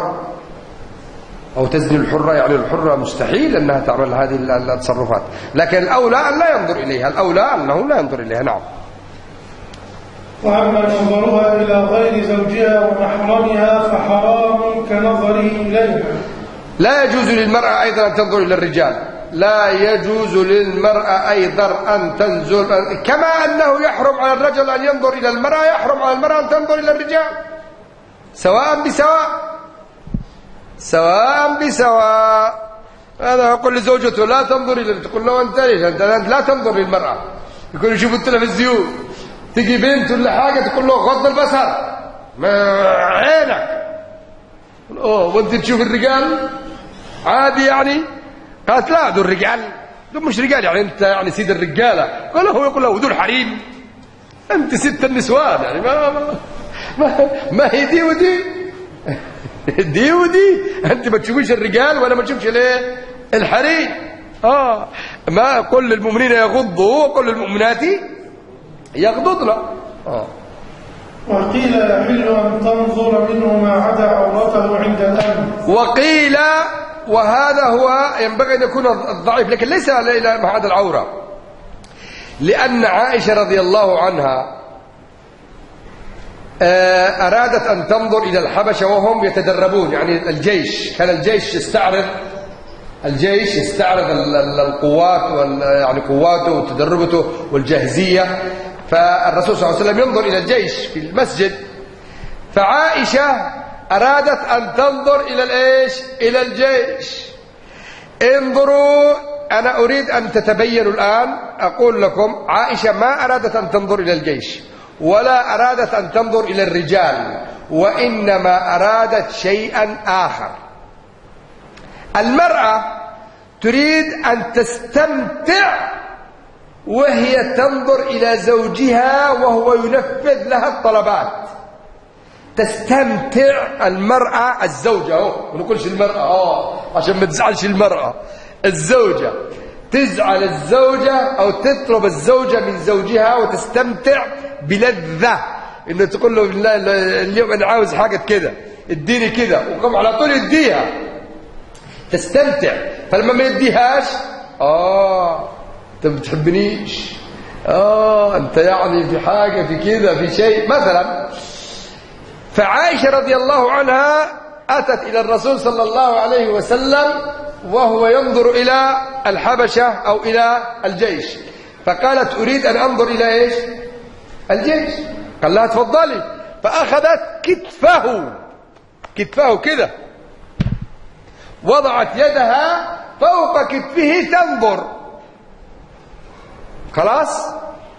الحرة، يعني الحرة مستحيل أنها تعمل هذه التصرفات، لكن الأولى أن لا ينظر إليها، الأولى أنه لا ينظر إليها. نعم. وأما نظرها إلى غير زوجها ومحرمها فحرام كنظره إليها. لا يجوز للمرأة أيضا أن تنظر إلى الرجال، لا يجوز للمرأة أيضا أن تنظر، كما أنه يحرم على الرجل أن ينظر إلى المرأة، يحرم على المرأة أن تنظر إلى الرجال، سواء بسواء. هذا يقول لزوجته لا تنظر إلى، تقول له أنت ليش أنت لا تنظر للمرأة، يقول يشوف التلفزيون، تجي بنت ولا حاجة تقول له غض البصر ما عينك، وانت تشوف الرجال عادي يعني. قالت لا دول الرجال، دول مش رجال، يعني انت يعني سيد الرجاله. يقول له دول حريم، انت ست النسوان، يعني ما هي دي ودي دي ودي، انت ما تشوفيش الرجال وانا ما تشوفش ليه الحريم. ما قل للمؤمنين يغضوا وقل للمؤمنات يغضضن. وقيل يحل أن تنظر منه ما عدا عورته عند الأمن. وقيل، وهذا هو ينبغي أن يكون الضعيف، لكن ليس ما عدا العورة، لأن عائشة رضي الله عنها أرادت أن تنظر إلى الحبشة وهم يتدربون، يعني الجيش، كان الجيش يستعرض القوات يعني قواته وتدربته والجاهزية. فالرسول صلى الله عليه وسلم ينظر إلى الجيش في المسجد، فعائشة أرادت أن تنظر إلى الجيش. انظروا، أنا أريد أن تتبينوا الآن، أقول لكم عائشة ما أرادت أن تنظر إلى الجيش ولا أرادت أن تنظر إلى الرجال، وإنما أرادت شيئا آخر. المرأة تريد أن تستمتع وهي تنظر إلى زوجها وهو ينفذ لها الطلبات. تستمتع المرأة، الزوجة، ما نقولش المرأة عشان ما تزعلش المرأة، الزوجة تزعل الزوجة أو تطلب الزوجة من زوجها وتستمتع بلذة، إنه تقول له اليوم أنا عاوز حاجة كده اديني كده، وقام على طول يديها، تستمتع. فلما ما يديهاش انت ما بتحبنيش، انت يعني في حاجة في كده في شيء مثلا. فعائشة رضي الله عنها أتت إلى الرسول صلى الله عليه وسلم وهو ينظر إلى الحبشة أو إلى الجيش، فقالت أريد أن أنظر إلى الجيش. قال لها تفضلي، فأخذت كتفه كده، وضعت يدها فوق كتفه تنظر. خلاص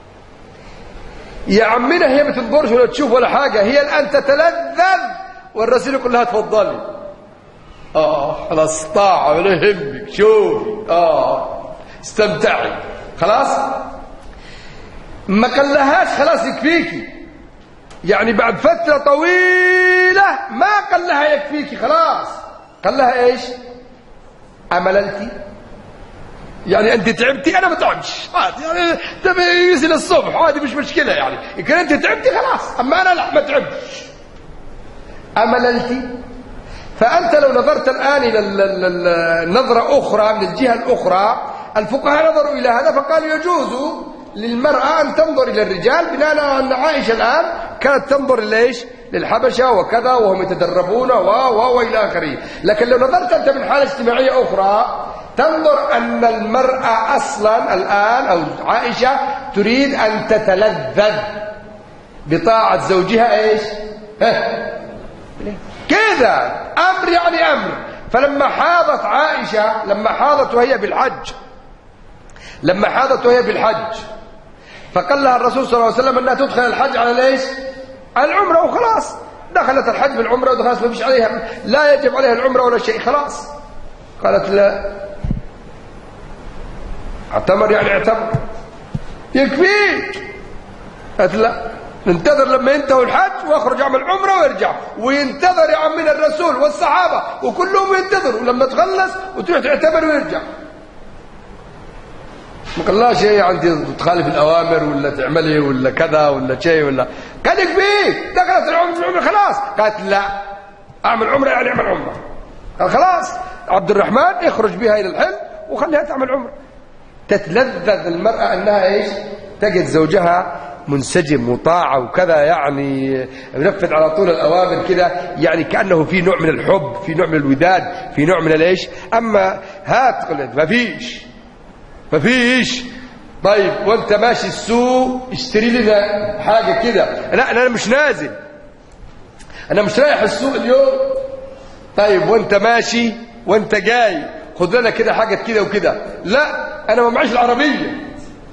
يا عمنا، هي ما تنظرش ولا تشوف ولا حاجة، هي الآن تتلذذ، والرسول يقول لها تفضلي. خلاص طاعة ولا يهمك، شوفي استمتعي. خلاص ما قال لهاش خلاص يكفيكي، يعني بعد فترة طويلة ما قال لها يكفيكي خلاص، قال لها أمللتي، يعني أنت تعبتي أنا ما تعبش عادي، يعني تبي ينزل الصبح عادي مش مشكلة، يعني إن كنت أنت تعبتي خلاص، أما أنا لا ما تعبتش. أمللتي، فأنت لو نظرت الآن إلى النظرة أخرى من الجهة الأخرى، الفقهاء نظروا إلى هذا فقالوا يجوز للمرأة أن تنظر إلى الرجال، بناء على أن عائشة الآن كانت تنظر للحبشة وكذا وهم يتدربون وإلى آخره. لكن لو نظرت أنت من حالة اجتماعية أخرى تنظر أن المرأة أصلا الآن أو عائشة تريد أن تتلذذ بطاعة زوجها كذا، أمر يعني أمر. فلما حاضت عائشة، لما حاضت وهي بالحج فقال لها الرسول صلى الله عليه وسلم أنها تدخل الحج على العمرة وخلاص، دخلت الحج بالعمرة ودخلت، ما فيش عليها، لا يجب عليها العمرة ولا شيء خلاص. قالت لا، اعتمر يعني اعتمر، يكفيك. قالت لا ننتظر لما ينتهوا الحج واخرج اعمل عمره وارجع، وينتظر يا عمنا الرسول والصحابه وكلهم ينتظروا لما تخلص وتروح تعتمر ويرجع. ما قالش ايه عندي تخالف الاوامر ولا تعملي ولا كذا ولا شيء ولا قال لك فيه دخلت العمره خلاص. قالت لا، اعمل عمره يعني اعمل عمره. قال خلاص عبد الرحمن اخرج بها الى الحل وخليها تعمل عمره. تتلذذ المرأة انها ايش؟ تجد زوجها منسجم وطاعة وكذا، يعني ينفذ على طول الأوامر كذا، يعني كأنه في نوع من الحب، في نوع من الوداد، في نوع من الايش. أما هات قلت ما فيش طيب وانت ماشي السوق اشتري لنا حاجة كذا، لا أنا مش نازل، أنا مش رايح السوق اليوم. طيب وانت ماشي وانت جاي خذ لنا كده حاجة كده وكده، لا أنا ما معيش العربية.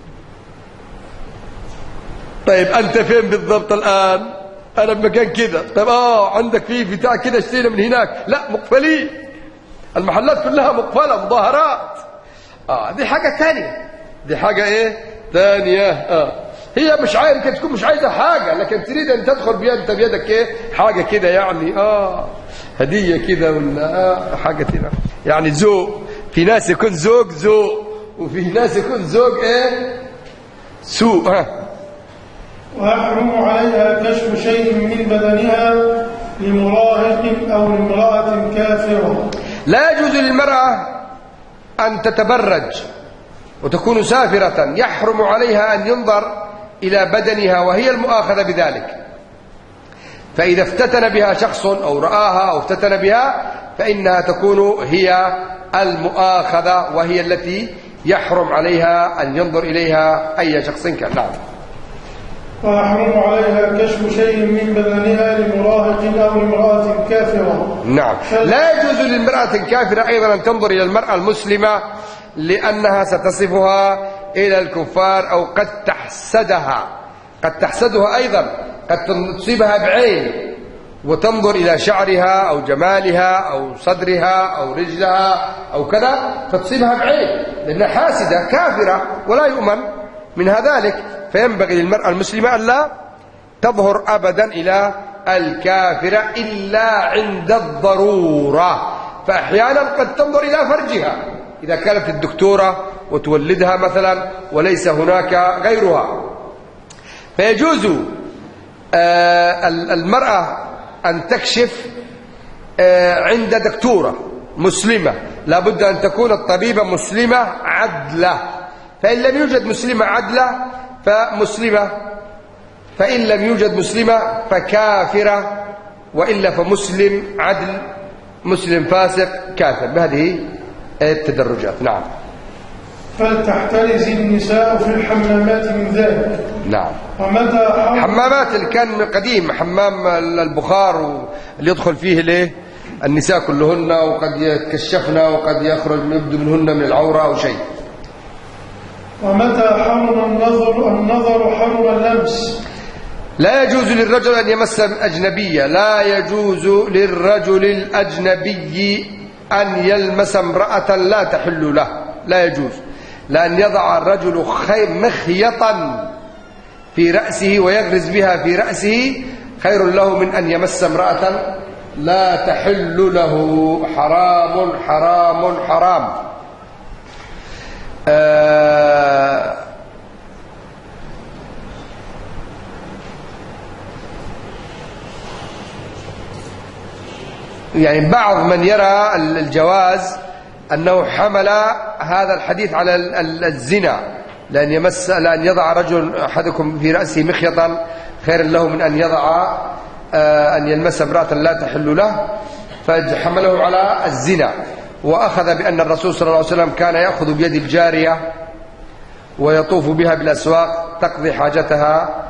طيب أنت فين بالضبط الآن؟ أنا بمكان كده. طيب عندك في بتاع كده اشترينا من هناك، لا مقفلين، المحلات كلها مقفلة، مظاهرات. دي حاجة تانية، دي حاجة ايه تانية. هي مش عايزة تكون مش عايزة حاجة، لكن تريد ان تدخل بيها انت بيدك ايه حاجة كده، يعني هدية كده ولا حاجة كده، يعني ذوق. في ناس يكون ذوق وفي ناس يكون ذوق ايه سوء. ويحرم عليها كشف شيء من بدنها لمراهق أو لامرأة كافرة. لا يجوز للمرأة أن تتبرج وتكون سافرة، يحرم عليها أن ينظر إلى بدنها وهي المؤاخذة بذلك. فإذا افتتن بها شخص أو رآها أو افتتن بها فإنها تكون هي المؤاخذة، وهي التي يحرم عليها أن ينظر إليها أي شخص كان. نعم. ويحرم عليها كشف شيء من بدنها لمراهق أو امرأة كافرة. نعم. لا يجوز للمرأة الكافرة أيضا أن تنظر إلى المرأة المسلمة، لأنها ستصفها إلى الكفار، أو قد تحسدها أيضا، قد تصيبها بعين وتنظر إلى شعرها أو جمالها أو صدرها أو رجلها أو كذا، فتصيبها بعين لأنها حاسدة كافرة ولا يؤمن منها ذلك. فينبغي للمرأة المسلمة ألا تظهر أبدا إلى الكافرة إلا عند الضرورة. فأحيانا قد تنظر إلى فرجها إذا كانت الدكتورة وتولدها مثلا وليس هناك غيرها. فيجوز المرأة أن تكشف عند دكتورة مسلمة، لابد أن تكون الطبيبة مسلمة عدلة. فإن لم يوجد مسلمة عدلة فمسلمة، فإن لم يوجد مسلمة فكافرة، وإلا فمسلم عدل، مسلم فاسق كافر، بهذه التدرجات. نعم. فلتحترز النساء في الحمامات من ذلك. نعم. ومتى حمامات اللي كان قديم، حمام البخار اللي يدخل فيه ليه النساء كلهن، وقد يتكشفن وقد يخرج يبدو منهن من العورة أو شيء. ومتى حرم النظر حرم اللمس. لا يجوز للرجل أن يمس أجنبية، لا يجوز للرجل الأجنبي أن يلمس امرأة لا تحل له، لا يجوز. لأن يضع الرجل مخيطا في رأسه ويغرز بها في رأسه خير له من أن يمس امرأة لا تحل له. حرام حرام حرام. يعني بعض من يرى الجواز أنه حمل هذا الحديث على الزنا، لأن يضع رجل أحدكم في رأسه مخيطا خير له من أن يلمس امرأة لا تحل له، فحمله على الزنا. وأخذ بأن الرسول صلى الله عليه وسلم كان يأخذ بيد الجارية ويطوف بها بالأسواق تقضي حاجتها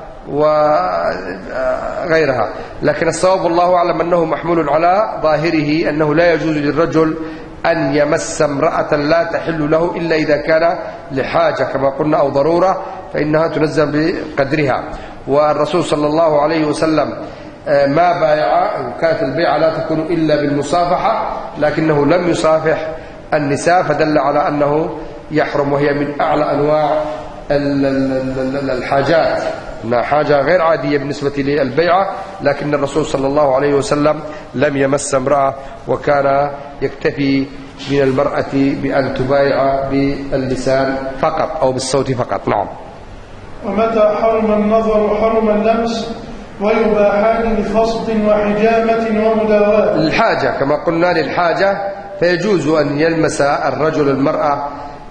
وغيرها. لكن الصواب والله أعلم أنه محمول على ظاهره، أنه لا يجوز للرجل أن يمس امرأة لا تحل له إلا إذا كان لحاجة كما قلنا أو ضرورة، فإنها تنزل بقدرها. والرسول صلى الله عليه وسلم ما بايع، كانت البيعة لا تكون إلا بالمصافحة، لكنه لم يصافح النساء، فدل على أنه يحرم، وهي من أعلى أنواع الحاجات أنها حاجة غير عادية بالنسبة للبيعة، لكن الرسول صلى الله عليه وسلم لم يمس امرأة، وكان يكتفي من المرأة بأن تبايع باللسان فقط أو بالصوت فقط. نعم. ومتى حرم النظر حرم اللمس، ويباحان لفصد وحجامة ومداواة. الحاجة كما قلنا للحاجة، فيجوز أن يلمس الرجل المرأة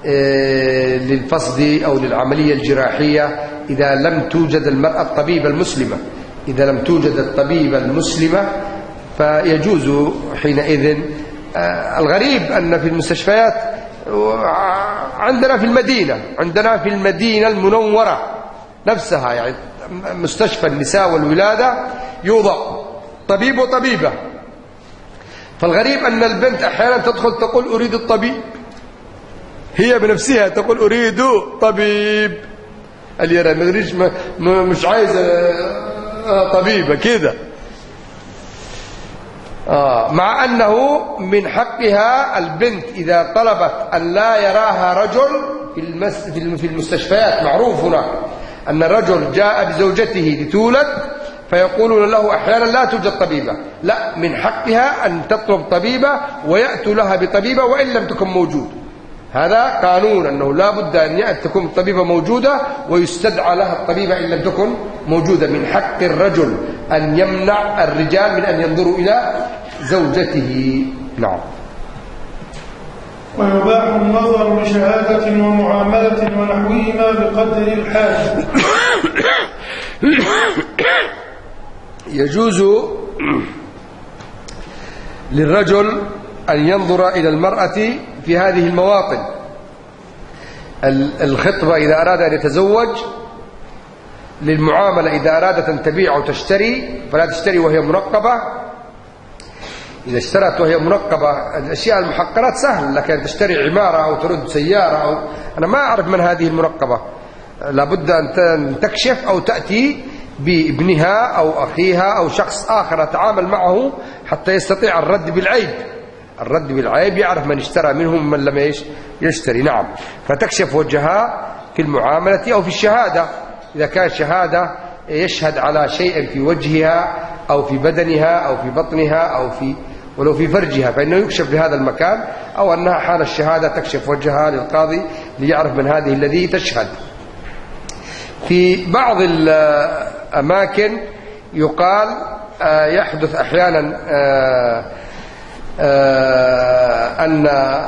للفصد أو للعملية الجراحية إذا لم توجد المرأة الطبيبة المسلمة. إذا لم توجد الطبيبة المسلمة فيجوز حينئذ. الغريب أن في المستشفيات عندنا في المدينة المنورة نفسها، يعني مستشفى النساء والولادة، يوضع طبيب وطبيبة. فالغريب أن البنت أحيانا تدخل تقول أريد الطبيب، هي بنفسها تقول أريد طبيب. اليرى مش عايزة طبيبة كده. مع أنه من حقها البنت إذا طلبت أن لا يراها رجل في المستشفيات. معروف هنا أن الرجل جاء بزوجته لتولد، فيقولون له أحيانا لا توجد طبيبة، لا، من حقها أن تطلب طبيبة ويأتوا لها بطبيبة وإن لم تكن موجود. هذا قانون، أنه لا بد أن تكون الطبيبة موجودة ويستدعى لها الطبيبة إن لم تكن موجودة. من حق الرجل أن يمنع الرجال من أن ينظروا إلى زوجته. نعم. ويباح النظر بشهادة ومعاملة ونحوهما بقدر الحاجة. يجوز للرجل أن ينظر إلى المرأة في هذه المواطن: الخطبة إذا أراد أن يتزوج، للمعاملة إذا أرادت أن تبيع أو تشتري فلا تشتري وهي منقبة. إذا اشترت وهي منقبة، الأشياء المحقرات سهل، لكن تشتري عمارة أو ترد سيارة أو أنا ما أعرف من هذه المنقبة، لابد أن تكشف أو تأتي بابنها أو أخيها أو شخص آخر يتعامل معه حتى يستطيع الرد بالعيب. الرد بالعيب يعرف من اشترى منهم من لم يشتري. نعم. فتكشف وجهها في المعاملة أو في الشهادة، إذا كان شهادة يشهد على شيء في وجهها أو في بدنها أو في بطنها أو ولو في فرجها، فإنه يكشف بهذا المكان، أو أنها حال الشهادة تكشف وجهها للقاضي ليعرف من هذه الذي تشهد. في بعض الأماكن يقال يحدث أحيانا أن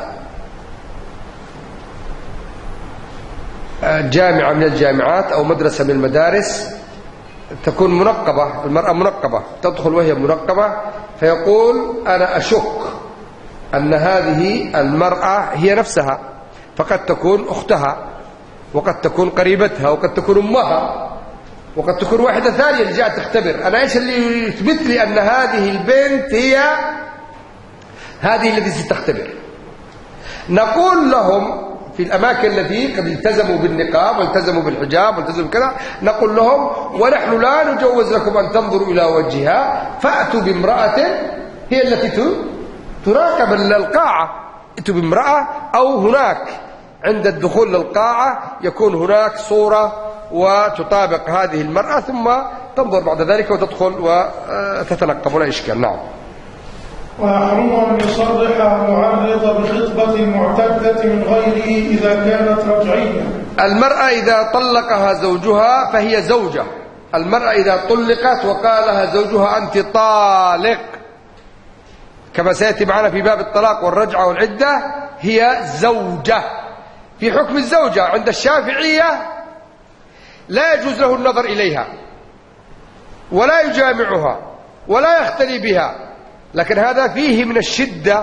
جامعة من الجامعات أو مدرسة من المدارس تكون منقبة، المرأة منقبة، تدخل وهي منقبة، فيقول أنا أشك أن هذه المرأة هي نفسها، فقد تكون أختها، وقد تكون قريبتها، وقد تكون أمها، وقد تكون واحدة ثانية اللي جاءت تختبر. أنا إيش اللي يثبت لي أن هذه البنت هي هذه التي ستختبر؟ نقول لهم في الأماكن التي قد التزموا بالنقاب والتزموا بالحجاب والتزموا كذا، نقول لهم ونحن لا نجوز لكم أن تنظروا إلى وجهها، فأتوا بامرأة هي التي تراقب القاعة، أتوا بامرأة، أو هناك عند الدخول للقاعة يكون هناك صورة وتطابق هذه المرأة، ثم تنظر بعد ذلك وتدخل وتتنقب، ولا إشكال. نعم. ويحرم أن يصرح معرض بخطبة معتدة من غيره إذا كانت رجعية. المرأة إذا طلقها زوجها فهي زوجة. المرأة إذا طلقت وقال لها زوجها أنت طالق، كما سيأتي معنا في باب الطلاق والرجعة والعدة، هي زوجة في حكم الزوجة. عند الشافعية لا يجوز له النظر إليها ولا يجامعها ولا يختلي بها، لكن هذا فيه من الشدة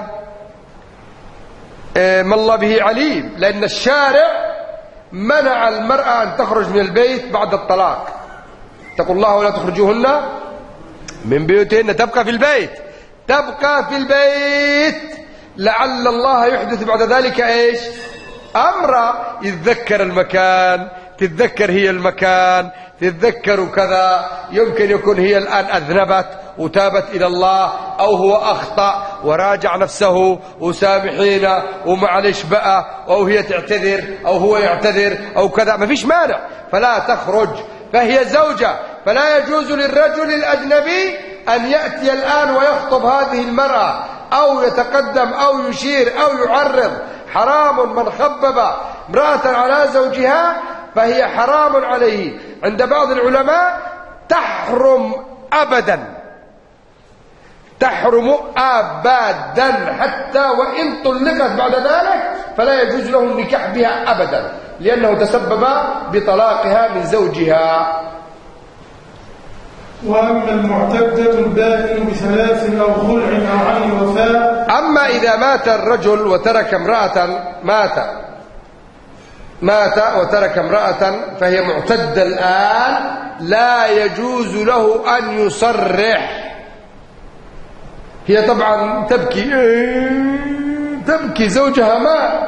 ما الله به عليم، لأن الشارع منع المرأة أن تخرج من البيت بعد الطلاق. اتقوا الله ولا تخرجوهن من بيوتهن، تبقى في البيت، تبقى في البيت لعل الله يحدث بعد ذلك ايش؟ أمرا. يتذكر المكان، تتذكر هي المكان، تتذكر كذا، يمكن يكون هي الآن أذنبت وتابت إلى الله، أو هو أخطأ وراجع نفسه وسامحينا ومعلش بقى، أو هي تعتذر أو هو يعتذر أو كذا، ما فيش مانع. فلا تخرج فهي زوجة، فلا يجوز للرجل الأجنبي أن يأتي الآن ويخطب هذه المرأة أو يتقدم أو يشير أو يعرض. حرام من خبب امرأة على زوجها فهي حرام عليه. عند بعض العلماء تحرم أبدا، تحرم أبدا، حتى وإن طلقت بعد ذلك فلا يجوز له النكاح بها أبدا، لأنه تسبب بطلاقها من زوجها. وأما المعتدة البائن بثلاث أو خلع أو عن وفاء. أما إذا مات الرجل وترك امرأة، مات وترك امرأة فهي معتدة الآن، لا يجوز له أن يصرح. هي طبعا تبكي زوجها مات،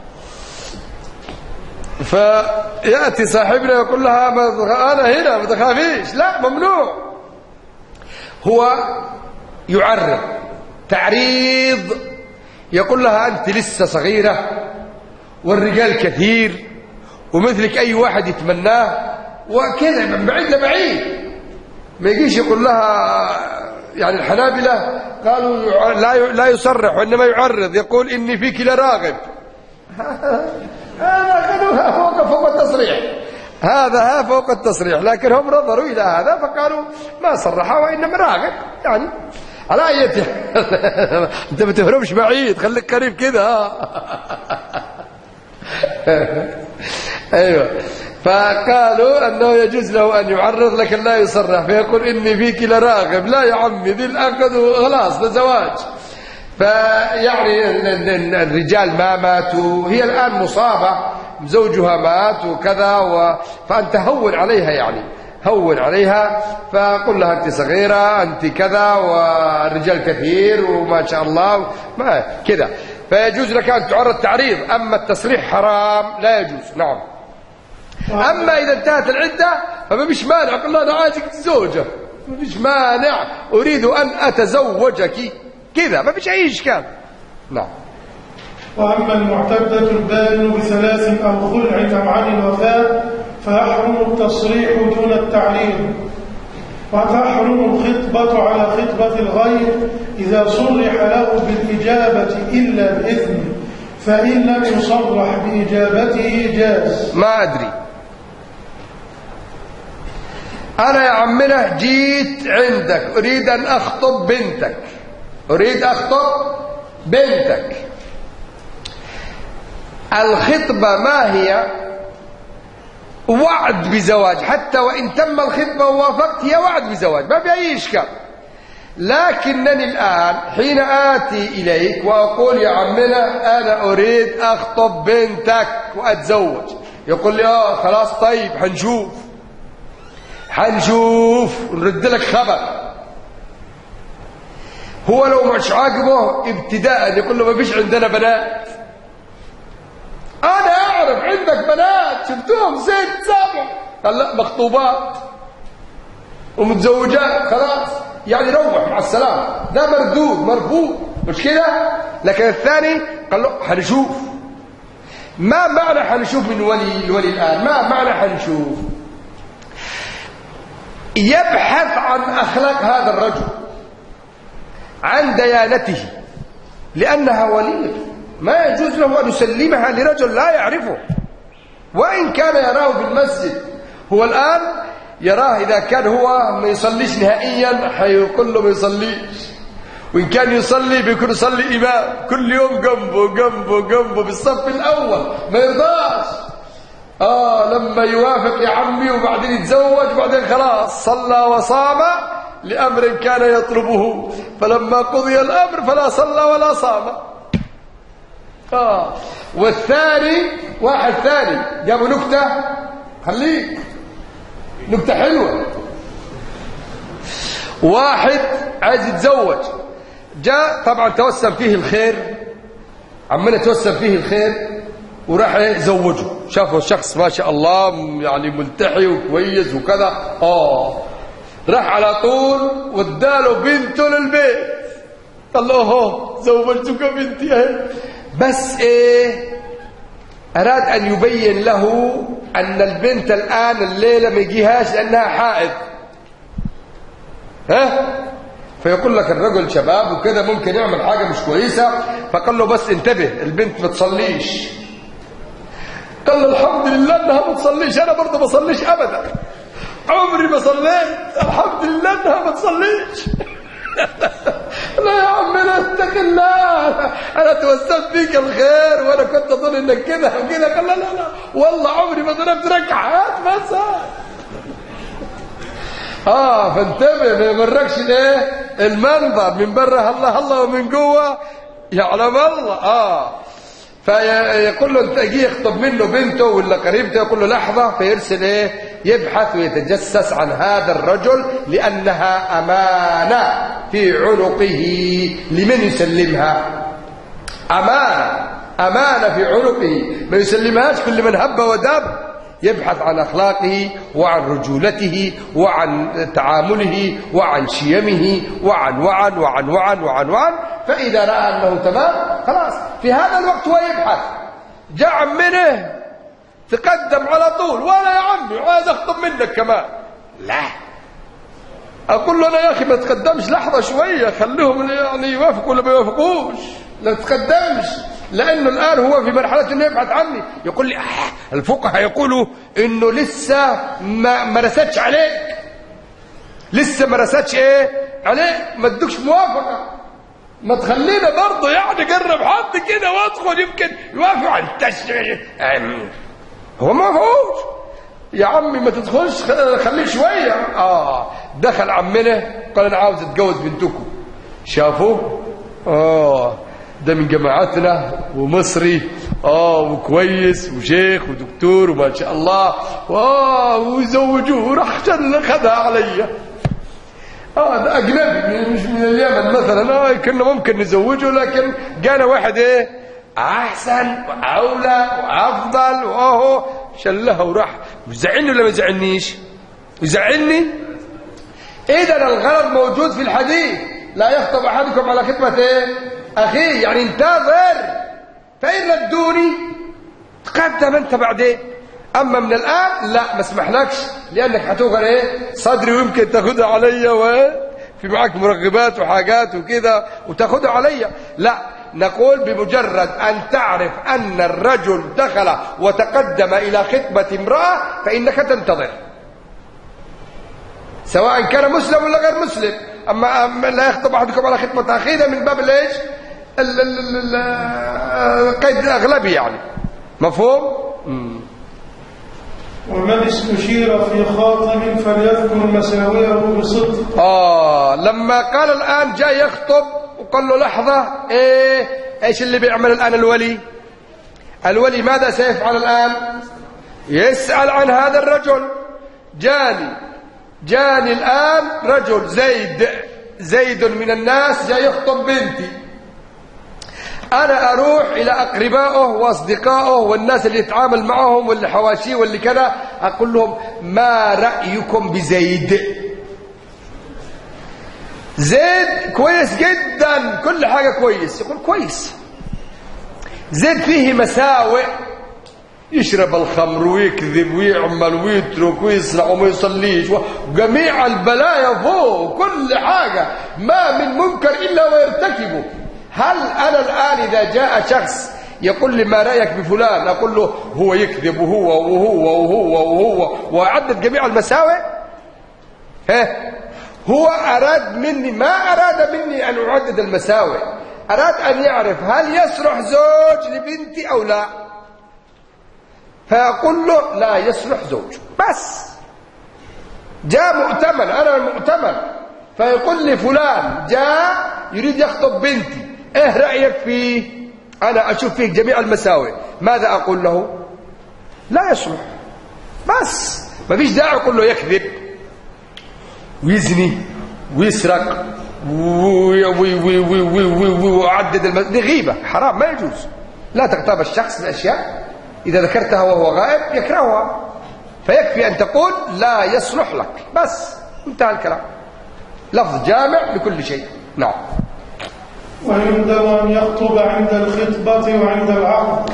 فيأتي صاحبنا يقول لها أنا هنا ما تخافيش. لا، ممنوع. هو يعرض تعريض، يقول لها أنت لسه صغيرة والرجال كثير ومثلك أي واحد يتمناه وكذا، من بعيد لبعيد. ما يجيش يقول لها، يعني الحنابلة قالوا لا يصرح وإنما يعرض، يقول إني فيك لراغب. هذا فوق التصريح، هذا فوق التصريح، لكن هم نظروا إلى هذا فقالوا ما صرحا وإنما راغب. يعني على أيته أنت ما تهربش بعيد، خليك قريب كده. أيوة. فقالوا أنه يجوز له أن يعرض لكن لا يصرح، فيقول إني فيك لراغب. لا يا عمي، ذي الأخذ وخلاص لزواج. فيعني الرجال ما ماتوا، هي الآن مصابة، زوجها مات وكذا فأنت هون عليها، يعني هون عليها، فقل لها أنت صغيرة، أنت كذا، والرجال كثير وما شاء الله ما كذا. فيجوز لك أن تعرض تعريض. أما التصريح حرام لا يجوز. نعم. أما إذا انتهت العدة فما فيش مانع، قل لها أنا عايزك زوجة، ما فيش مانع، أريد أن أتزوجك كذا، ما فيش أي إشكال. نعم. وأما المعتدة البائن بثلاث أو خلع أو عن الوفاء فيحرم التصريح دون التعليل، وتحرم الخطبة على خطبة الغير إذا صرح له بالإجابة إلا بإذنه، فإن لم يصرح بإجابته جاز. ما أدري، أنا يا عمنا جيت عندك أريد أن أخطب بنتك، أريد أخطب بنتك. الخطبة ما هي؟ وعد بزواج، حتى وإن تم الخطبة ووافقت هي وعد بزواج، ما في أي إشكال. لكنني الآن حين آتي إليك وأقول يا عمنا أنا أريد أخطب بنتك وأتزوج، يقول لي خلاص طيب حنشوف نرد لك خبر. هو لو مش عاجبه ابتداء يقول له ما فيش عندنا بنات، أنا أعرف عندك بنات شفتوهم 6 7، قال لا مخطوبات ومتزوجات خلاص، يعني روح مع السلامة، ده مردود مرفوض، مش كده؟ لكن الثاني قال له حنشوف. ما معنى حنشوف من الولي الآن؟ ما معنى حنشوف؟ يبحث عن أخلاق هذا الرجل، عن ديانته، لأنها وليته، ما يجوز له أن يسلمها لرجل لا يعرفه وإن كان يراه في المسجد. هو الآن يراه إذا كان هو ما يصليش نهائيا حيقول له ما يصليش، وإن كان يصلي بيكون يصلي إمام كل يوم جنبه بالصف الأول، ما يرضاش. لما يوافق يا عمي وبعدين يتزوج وبعدين خلاص صلى وصام لأمر كان يطلبه، فلما قضي الأمر فلا صلى ولا صام. والثاني واحد ثاني جابوا نكتة، خليك نكتة حلوة. واحد عايز يتزوج، جاء طبعا توسم فيه الخير، عمنا توسم فيه الخير وراح يزوجه، شافه شخص ما شاء الله يعني ملتحي وكويس وكذا، راح على طول واداله بنته للبيت، قال له زوجتك بنتي اهي. بس اراد ان يبين له أن البنت الآن الليلة ما يجيهاش لأنها حائض، فيقول لك الرجل شباب وكده ممكن يعمل حاجة مش كويسة، فقال له بس انتبه البنت ما تصليش. قال له الحمد لله انها ما تصليش، انا برضه ما بصليش ابدا، عمري ما صليت، الحمد لله انها ما تصليش. لا يا عم لا اتق الله، انا توسلت فيك الخير وانا كنت اظن انك كده وكده. قال لا لا لا والله عمري ما ضربت ركعات بس. فانتبه ما يغركش الايه المنظر من بره الله الله ومن جوه يعلم الله. فيقول له انت اجي يخطب منه بنته ولا قريبته، يقول له لحظه، فيرسل ايه يبحث ويتجسس عن هذا الرجل لانها امانه في عنقه. لمن يسلمها؟ امانه في عنقه، ما يسلمهاش كل من هب ودب. يبحث عن أخلاقه وعن رجولته وعن تعامله وعن شيمه وعن. فإذا رأى أنه تمام خلاص في هذا الوقت هو يبحث. جاء عمنه تقدم على طول، ولا يا عمي عايز أخطب منك كمان. لا، أقول له أنا يا أخي ما تقدمش لحظة شوية، خليهم يعني يوافقوا ولا ما يوافقوش، لا تقدمش، لأنه الآن هو في مرحلة أنه يبحث عني. يقول لي الفقهاء يقولوا أنه لسه ما رستش عليك، لسه ما رستش إيه عليك، ما تدوكش موافقة، ما تخلينا برضه يعني قرب حد كده وادخل يمكن يوافق على التشريع. هو ما فيهوش يا عمي ما تدخلش، خليك شوية. دخل عمنا قال أنا عاوز أتجوز بنتكم. شافوه ده من جماعتنا ومصري وكويس وشيخ ودكتور وما شاء الله وزوجوه، راح خدها عليا. ده أجنبي مش من اليمن مثلا، كنا ممكن نزوجه، لكن جانا واحد ايه أحسن وأولى وأفضل، وأهو شلها وراح. يزعلني ولا ما يزعلنيش؟ يزعلني. إذا الغرض موجود في الحديث، لا يخطب أحدكم على خطبة ايه أخي، يعني انتظر، فإن ردوني تقدم أنت بعدين. أما من الآن لا، ما اسمحلكش، لأنك هتوغر إيه صدري ويمكن تاخدها عليا، وفي معك مرغبات وحاجات وكذا وتاخدها عليا. لا، نقول بمجرد أن تعرف أن الرجل دخل وتقدم إلى خطبة امرأة فإنك تنتظر، سواء كان مسلم ولا غير مسلم. أما لا يخطب أحدكم على خطبة أخيه من باب ليش القيد الأغلبي يعني. مفهوم؟ ومن استشير في خاطب فليذكر مساوئه بصدق. لما قال الآن جاي يخطب وقال له لحظة، ايش اللي بيعمل الآن الولي ماذا سيفعل الآن؟ يسأل عن هذا الرجل. جاني الآن رجل زيد من الناس جاي يخطب بنتي، أنا أروح إلى أقربائه وأصدقائه والناس اللي يتعامل معهم واللي حواشيه واللي كذا، أقول لهم ما رأيكم بزيد؟ زيد كويس جدا، كل حاجة كويس. يقول كويس. زيد فيه مساوئ، يشرب الخمر ويكذب ويعمل ويترك ويسرع وما يصليش وجميع البلايا فوق، كل حاجة ما من منكر إلا ويرتكبه. هل أنا الآن إذا جاء شخص يقول لي ما رأيك بفلان، أقول له هو يكذب وهو وأعدد جميع المساوئ؟ هو أراد مني، ما أراد مني أن أعدد المساوئ، أراد أن يعرف هل يصلح زوج لبنتي أو لا، فأقول له لا يصلح زوج. بس جاء مؤتمن، أنا المؤتمن، فيقول لي فلان جاء يريد يخطب بنتي، ايه رأيك فيه؟ أنا أشوف فيه جميع المساوئ، ماذا أقول له؟ لا يصلح. بس ما فيش داعي أقول له يكذب ويزني ويسرق ويعدد دي غيبة حرام، ما يجوز. لا تغتاب الشخص بأشياء إذا ذكرتها وهو غائب يكرهها، فيكفي أن تقول لا يصلح لك، بس انتهى الكلام. لفظ جامع لكل شيء. نعم. ويندب أن يخطب عند الخطبة وعند العقد.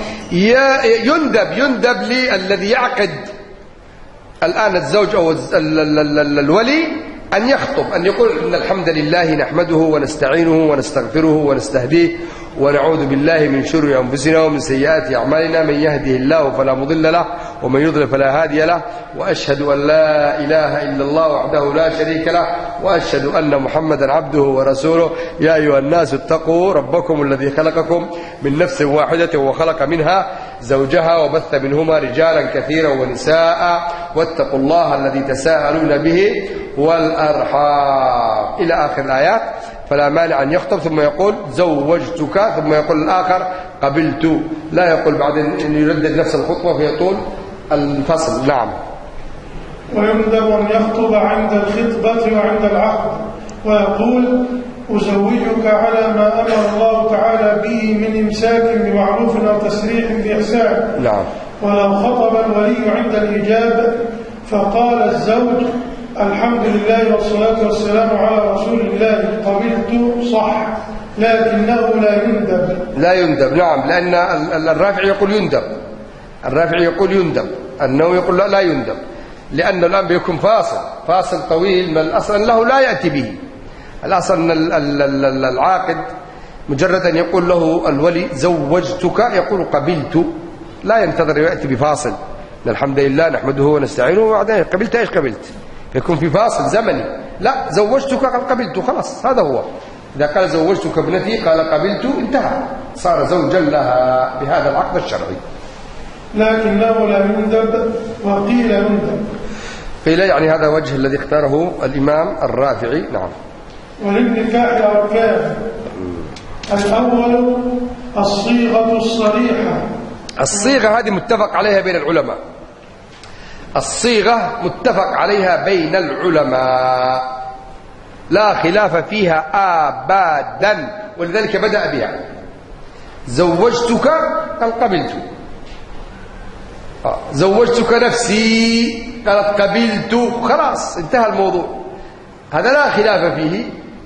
يندب للذي يعقد الآن الزوج أو الولي أن يخطب، أن يقول إن الحمد لله نحمده ونستعينه ونستغفره ونستهديه ونعوذ بالله من شرور أنفسنا ومن سيئات أعمالنا، من يهده الله فلا مضل له ومن يضلل فلا هادي له، وأشهد أن لا إله إلا الله وحده لا شريك له، وأشهد أن محمدا عبده ورسوله. يا أيها الناس اتقوا ربكم الذي خلقكم من نفس واحدة وخلق منها زوجها وبث منهما رجالا كثيرا ونساء، واتقوا الله الذي تساءلون به والأرحام إلى آخر الآيات. فلا مانع أن يخطب ثم يقول زوجتك، ثم يقول الآخر قبلت، لا يقول بعدين أن يردد نفس الخطبة فيطول الفصل. نعم. ويندب أن يخطب عند الخطبة وعند العقد ويقول أزوجك على ما أمر الله تعالى به من إمساك بمعروف أو تسريح بإحسان. نعم. ولو خطب الولي عند الإجابة فقال الزوج الحمد لله والصلاة والسلام على رسول الله قبلت، صح، لكنه لا يندب. لا يندب، نعم، لأن الرافع يقول يندب، الرافع يقول يندب، أنه يقول لا يندب، لأن الآن بيكون فاصل طويل من الأصل أنه لا يأتي به. الأصل أن العاقد مجرد أن يقول له الولي زوجتك يقول قبلت، لا ينتظر يأتي بفاصل. الحمد لله نحمده ونستعينه وبعدين قبلت ايش قبلت، يكون في فاصل زمني. لا، زوجتك قال قبلت، خلاص هذا هو. إذا قال زوجتك ابنتي قال قبلت انتهى، صار زوجا لها بهذا العقد الشرعي. لكنه لا يندب، وقيل يندب. قيل يعني هذا وجه الذي اختاره الإمام الرافعي. نعم. وللنكاح أركان. الأول الصيغة الصريحة. الصيغة هذه متفق عليها بين العلماء، الصيغة متفق عليها بين العلماء لا خلاف فيها أبدا، ولذلك بدأ بها. زوجتك قال قبلت، زوجتك نفسي قالت قبلت، خلاص انتهى الموضوع، هذا لا خلاف فيه.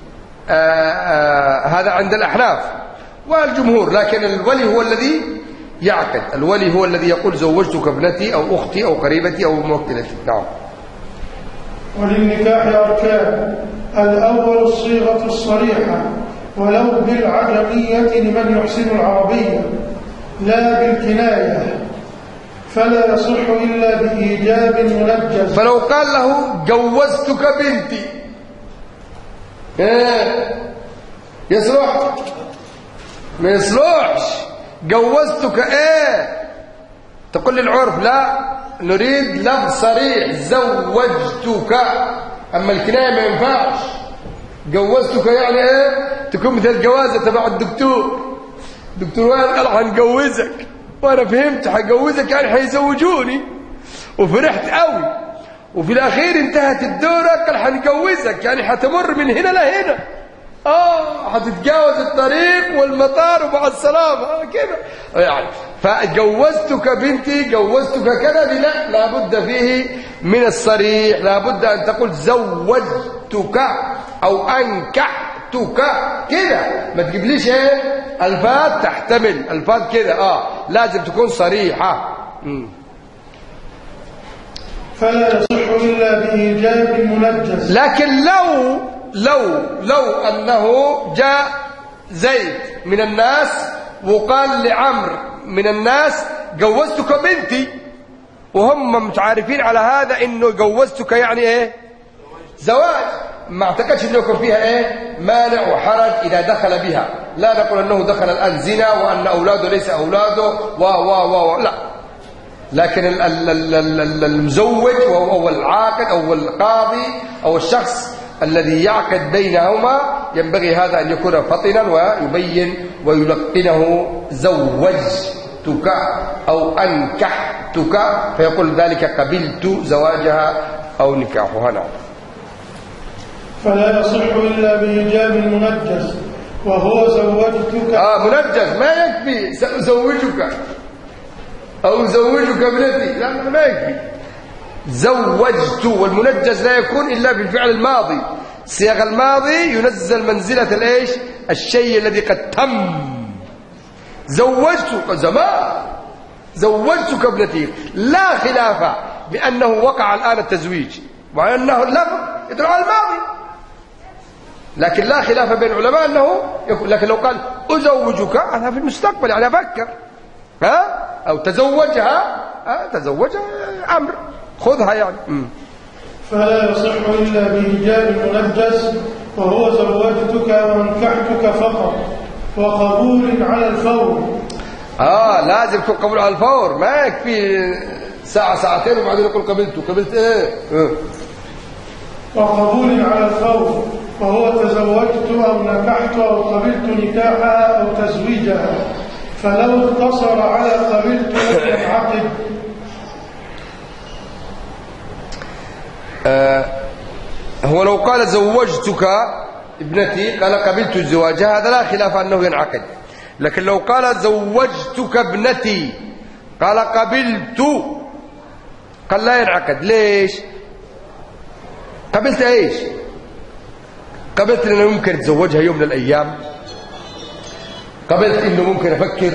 هذا عند الأحناف والجمهور، لكن الولي هو الذي يعقد، الولي هو الذي يقول زوجتك ابنتي أو أختي أو قريبتي أو موكلتي. نعم. وللنكاح أركان. الأول الصيغة الصريحة ولو بالعجمية لمن يحسن العربية لا بالكناية، فلا يصح إلا بإيجاب منجز. فلو قال له جوزتك بنتي يصلح؟ ما يصلحش. جوزتك تقول للعرف لا، نريد لفظ صريح زوجتك، أما الكناية ما ينفعش. جوزتك يعني تكون مثل الجوازة تبع الدكتور وائل قال حنجوزك، وانا فهمت حنجوزك يعني حيزوجوني وفرحت قوي، وفي الاخير انتهت الدورة قال حنجوزك يعني حتمر من هنا لهنا، حتتجاوز الطريق والمطار ومع السلامة كده يعني. فجوزتك بنتي جوزتك كذا، لا، لابد فيه من الصريح، لابد أن تقول زوجتك أو أنكحتك كده، ما تجيبليش ألفاظ تحتمل ألفاظ كده، لازم تكون صريحة. فلا يصح إلا بإيجاب منجز. لكن لو أنه جاء زيد من الناس وقال لعمرو من الناس جوزتك بنتي، وهم متعارفين على هذا انه جوزتك يعني زواج، ما اعتقدش انه يكون فيها مانع وحرج اذا دخل بها. لا نقول انه دخل الان زنا وان اولاده ليس اولاده لا، لكن المزوج او العاقد او القاضي او الشخص الذي يعقد بينهما ينبغي هذا أن يكون فطنا ويبين ويلقنه زوجتك أو أنكحتك، فيقول ذلك قبلت زواجها أو نكاحها. نعم. فلا يصح إلا بإيجاب منجز، وهو زوجتك. منجز ما يكفي زوجك أو زوجك ابنتي، لا ما يكفي. زوجت، والمنجز لا يكون إلا بالفعل الماضي، صيغ الماضي ينزل منزلة الشيء الذي قد تم. زوجتك زمان، زوجتك ابنتي، لا خلاف بأنه وقع الآن التزويج، مع أنه اللفظ يدل على الماضي، لكن لا خلاف بين العلماء أنه يكون. لكن لو قال أزوجك هذا في المستقبل، يعني أفكر، أو تزوجها، تزوجها أمر، خذها يعني. فلا يصح إلا بإيجاب منجز، وهو زوجتك وانكحتك فقط، وقبول على الفور. لازم يكون قبول على الفور، ما يكفي ساعة ساعتين وبعدين يقول قبلت ايه. وقبول على الفور، وهو تزوجت أو نكحت أو قبلت نكاحها أو تزويجها، فلو اقتصر على قبلت لم ينعقد. هو لو قال زوجتك ابنتي قال قبلت زواجها، هذا لا خلاف أنه ينعقد. لكن لو قال زوجتك ابنتي قال قبلت، قال لا ينعقد. ليش؟ قبلت ايش؟ قبلت انه ممكن اتزوجها يوم من الايام، قبلت انه ممكن افكر.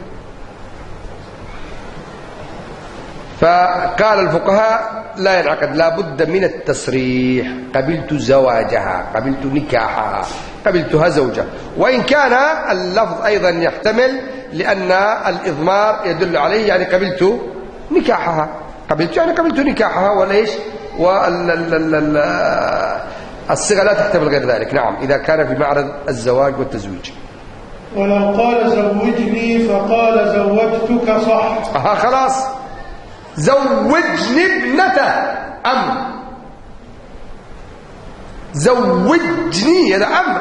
فقال الفقهاء لا ينعقد، لا بد من التصريح، قبلت زواجها، قبلت نكاحها، قبلتها زوجة. وإن كان اللفظ أيضا يحتمل، لأن الإضمار يدل عليه، يعني قبلت نكاحها، قبلت يعني قبلت نكاحها، وليش؟ الصيغة لا تحتمل غير ذلك. نعم، إذا كان في معرض الزواج والتزويج. ولو قال زوجني فقال زوجتك صح. خلاص، زوجني ابنته أمر، زوجني هذا أمر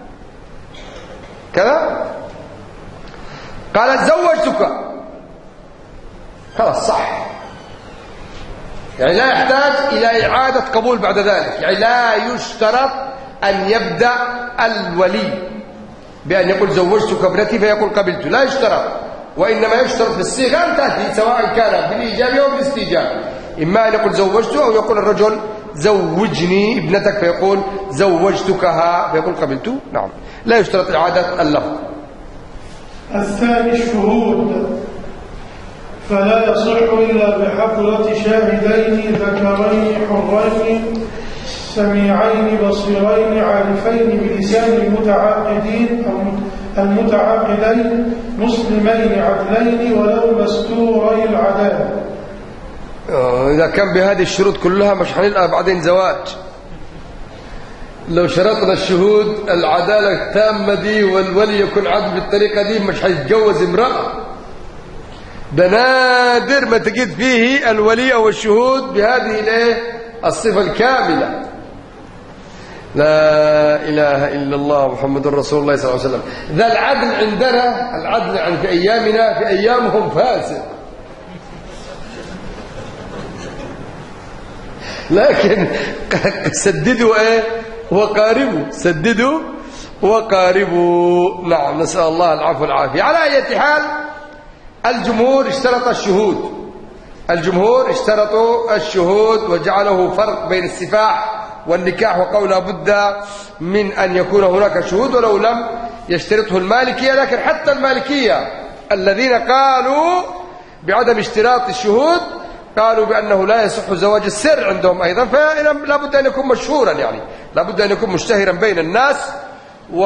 كذا. قال زوجتك، خلاص صح، يعني لا يحتاج إلى إعادة قبول بعد ذلك. يعني لا يشترط أن يبدأ الولي بأن يقول زوجتك ابنتي فيقول قبلت، لا يشترط. وإنما يشترط في الصيغة أن تأتي سواء كان بالإيجاب أو بالاستيجاب، إما أن يقول زوجته، أو يقول الرجل زوجني ابنتك فيقول زوجتكها فيقول قبلت. نعم، لا يشترط إعادة اللفظ. الثاني الشهود، فلا يصح إلا بحضرة شاهدين ذكرين حرين سميعين بصيرين عارفين بلسان المتعاقدين أو المتعاقدين مسلمين عدلين ولو مستوري العدالة. إذا كان بهذه الشروط كلها مش هنلقى بعدين زواج. لو شرطنا الشهود العدالة التامة دي والولي يكون عدل بالطريقة دي مش هيتجوز امرأة. ده نادر ما تجد فيه الولي أو الشهود بهذه الصفة الكاملة. لا إله إلا الله محمد رسول الله صلى الله عليه وسلم. ذا العدل عندنا، العدل عن في أيامنا، في أيامهم فاسد. لكن سددوا وقاربوا، سددوا وقاربوا. نعم، نسأل الله العفو والعافية. على أي حال الجمهور اشترط الشهود، الجمهور اشترطوا الشهود وجعله فرق بين السفاح والنكاح، وقول لابد من أن يكون هناك شهود، ولو لم يشترطه المالكية. لكن حتى المالكية الذين قالوا بعدم اشتراط الشهود قالوا بأنه لا يصح زواج السر عندهم أيضا، فلا بد أن يكون مشهورا، يعني لا بد أن يكون مشتهرا بين الناس. و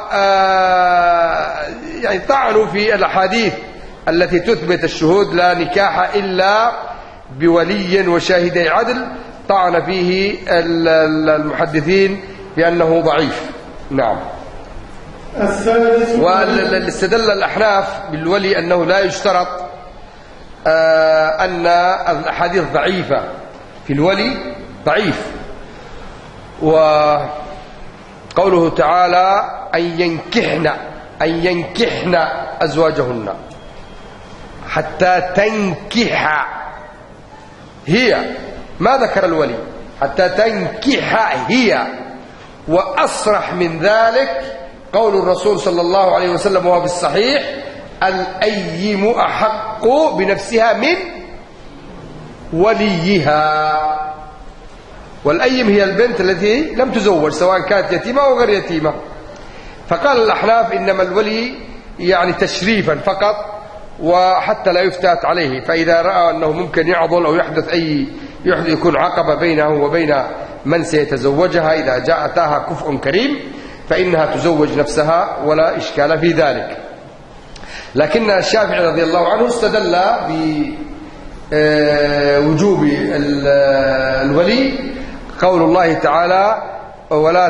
يعني طعنوا في الأحاديث التي تثبت الشهود لا نكاح إلا بولي وشاهدي عدل، طعن فيه المحدثين بأنه ضعيف. نعم. الثالث، واستدل الأحناف بالولي أنه لا يشترط، أن الأحاديث ضعيفة في الولي ضعيف. وقوله تعالى أن ينكحن أزواجهن حتى تنكح، هي ما ذكر الولي، حتى تنكح هي. وأصرح من ذلك قول الرسول صلى الله عليه وسلم وهو في الصحيح: الأيم أحق بنفسها من وليها. والأيم هي البنت التي لم تزوج، سواء كانت يتيمة أو غير يتيمة. فقال الأحناف إنما الولي يعني تشريفا فقط وحتى لا يفتات عليه، فإذا رأى أنه ممكن يعضل أو يحدث يكون عقبة بينه وبين من سيتزوجها إذا أتاها كفء كريم فإنها تزوج نفسها ولا إشكال في ذلك. لكن الشافعي رضي الله عنه استدل بوجوب الولي قول الله تعالى ولا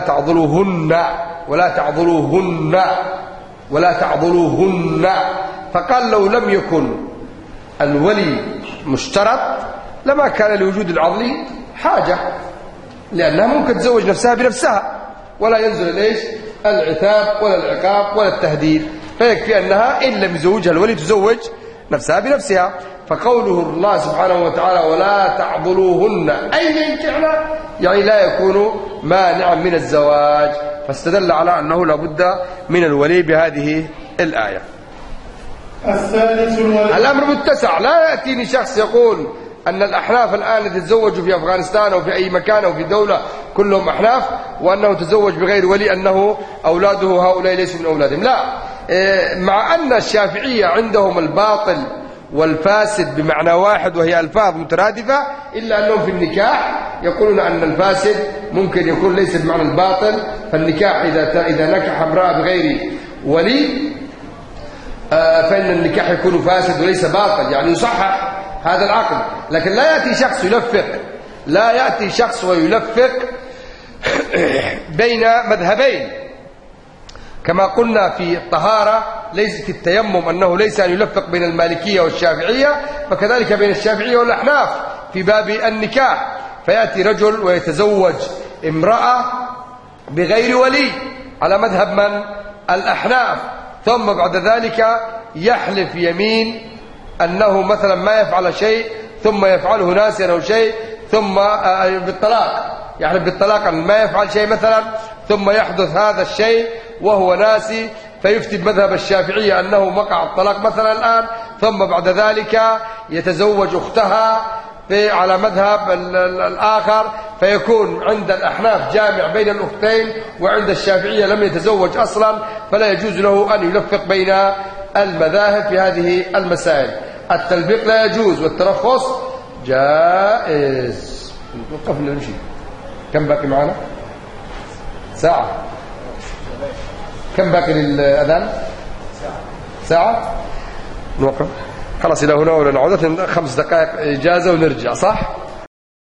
تعضلوهن، فقال لو لم يكن الولي مشترط لما كان لوجود العضل حاجة، لأنها ممكن تزوج نفسها بنفسها ولا ينزل ليش العتاب ولا العقاب ولا التهديد، فيكفي أنها إن لم يزوجها الولي تزوج نفسها بنفسها. فقوله الله سبحانه وتعالى ولا تعضلوهن أي ينكحن يعني لا يكون مانعا من الزواج، فاستدل على أنه لابد من الولي بهذه الآية. الثالث الولي. الأمر متسع، لا يأتيني شخص يقول أن الأحناف الآن يتزوجوا في أفغانستان أو في أي مكان أو في دولة كلهم أحناف وأنه تزوج بغير ولي أنه أولاده هؤلاء ليسوا من أولادهم، لا. مع أن الشافعية عندهم الباطل والفاسد بمعنى واحد وهي ألفاظ مترادفة، إلا أنهم في النكاح يقولون أن الفاسد ممكن يكون ليس بمعنى الباطل، فالنكاح إذا نكح امرأة بغير ولي فإن النكاح يكون فاسد وليس باطل، يعني يصحح هذا العقد. لكن لا يأتي شخص ويلفق بين مذهبين، كما قلنا في الطهارة ليس في التيمم أنه ليس أن يلفق بين المالكية والشافعية، فكذلك بين الشافعية والأحناف في باب النكاح، فيأتي رجل ويتزوج امرأة بغير ولي على مذهب من؟ الأحناف، ثم بعد ذلك يحلف يمين أنه مثلا ما يفعل شيء ثم يفعله ناسيا أو شيء، ثم بالطلاق يحلف بالطلاق أن ما يفعل شيء مثلا ثم يحدث هذا الشيء وهو ناسي، فيفتي بمذهب الشافعية أنه وقع الطلاق مثلا الآن، ثم بعد ذلك يتزوج أختها على مذهب الآخر، فيكون عند الأحناف جامع بين الأختين وعند الشافعية لم يتزوج أصلا، فلا يجوز له أن يلفق بين المذاهب في هذه المسائل. التلفيق لا يجوز والترخص جائز. وقفنا نمشي. كم باقي معنا؟ ساعة. كم باقي للأذان؟ ساعة. نوقف خلاص إلى هنا ولا نعود 5 دقائق إجازة ونرجع، صح؟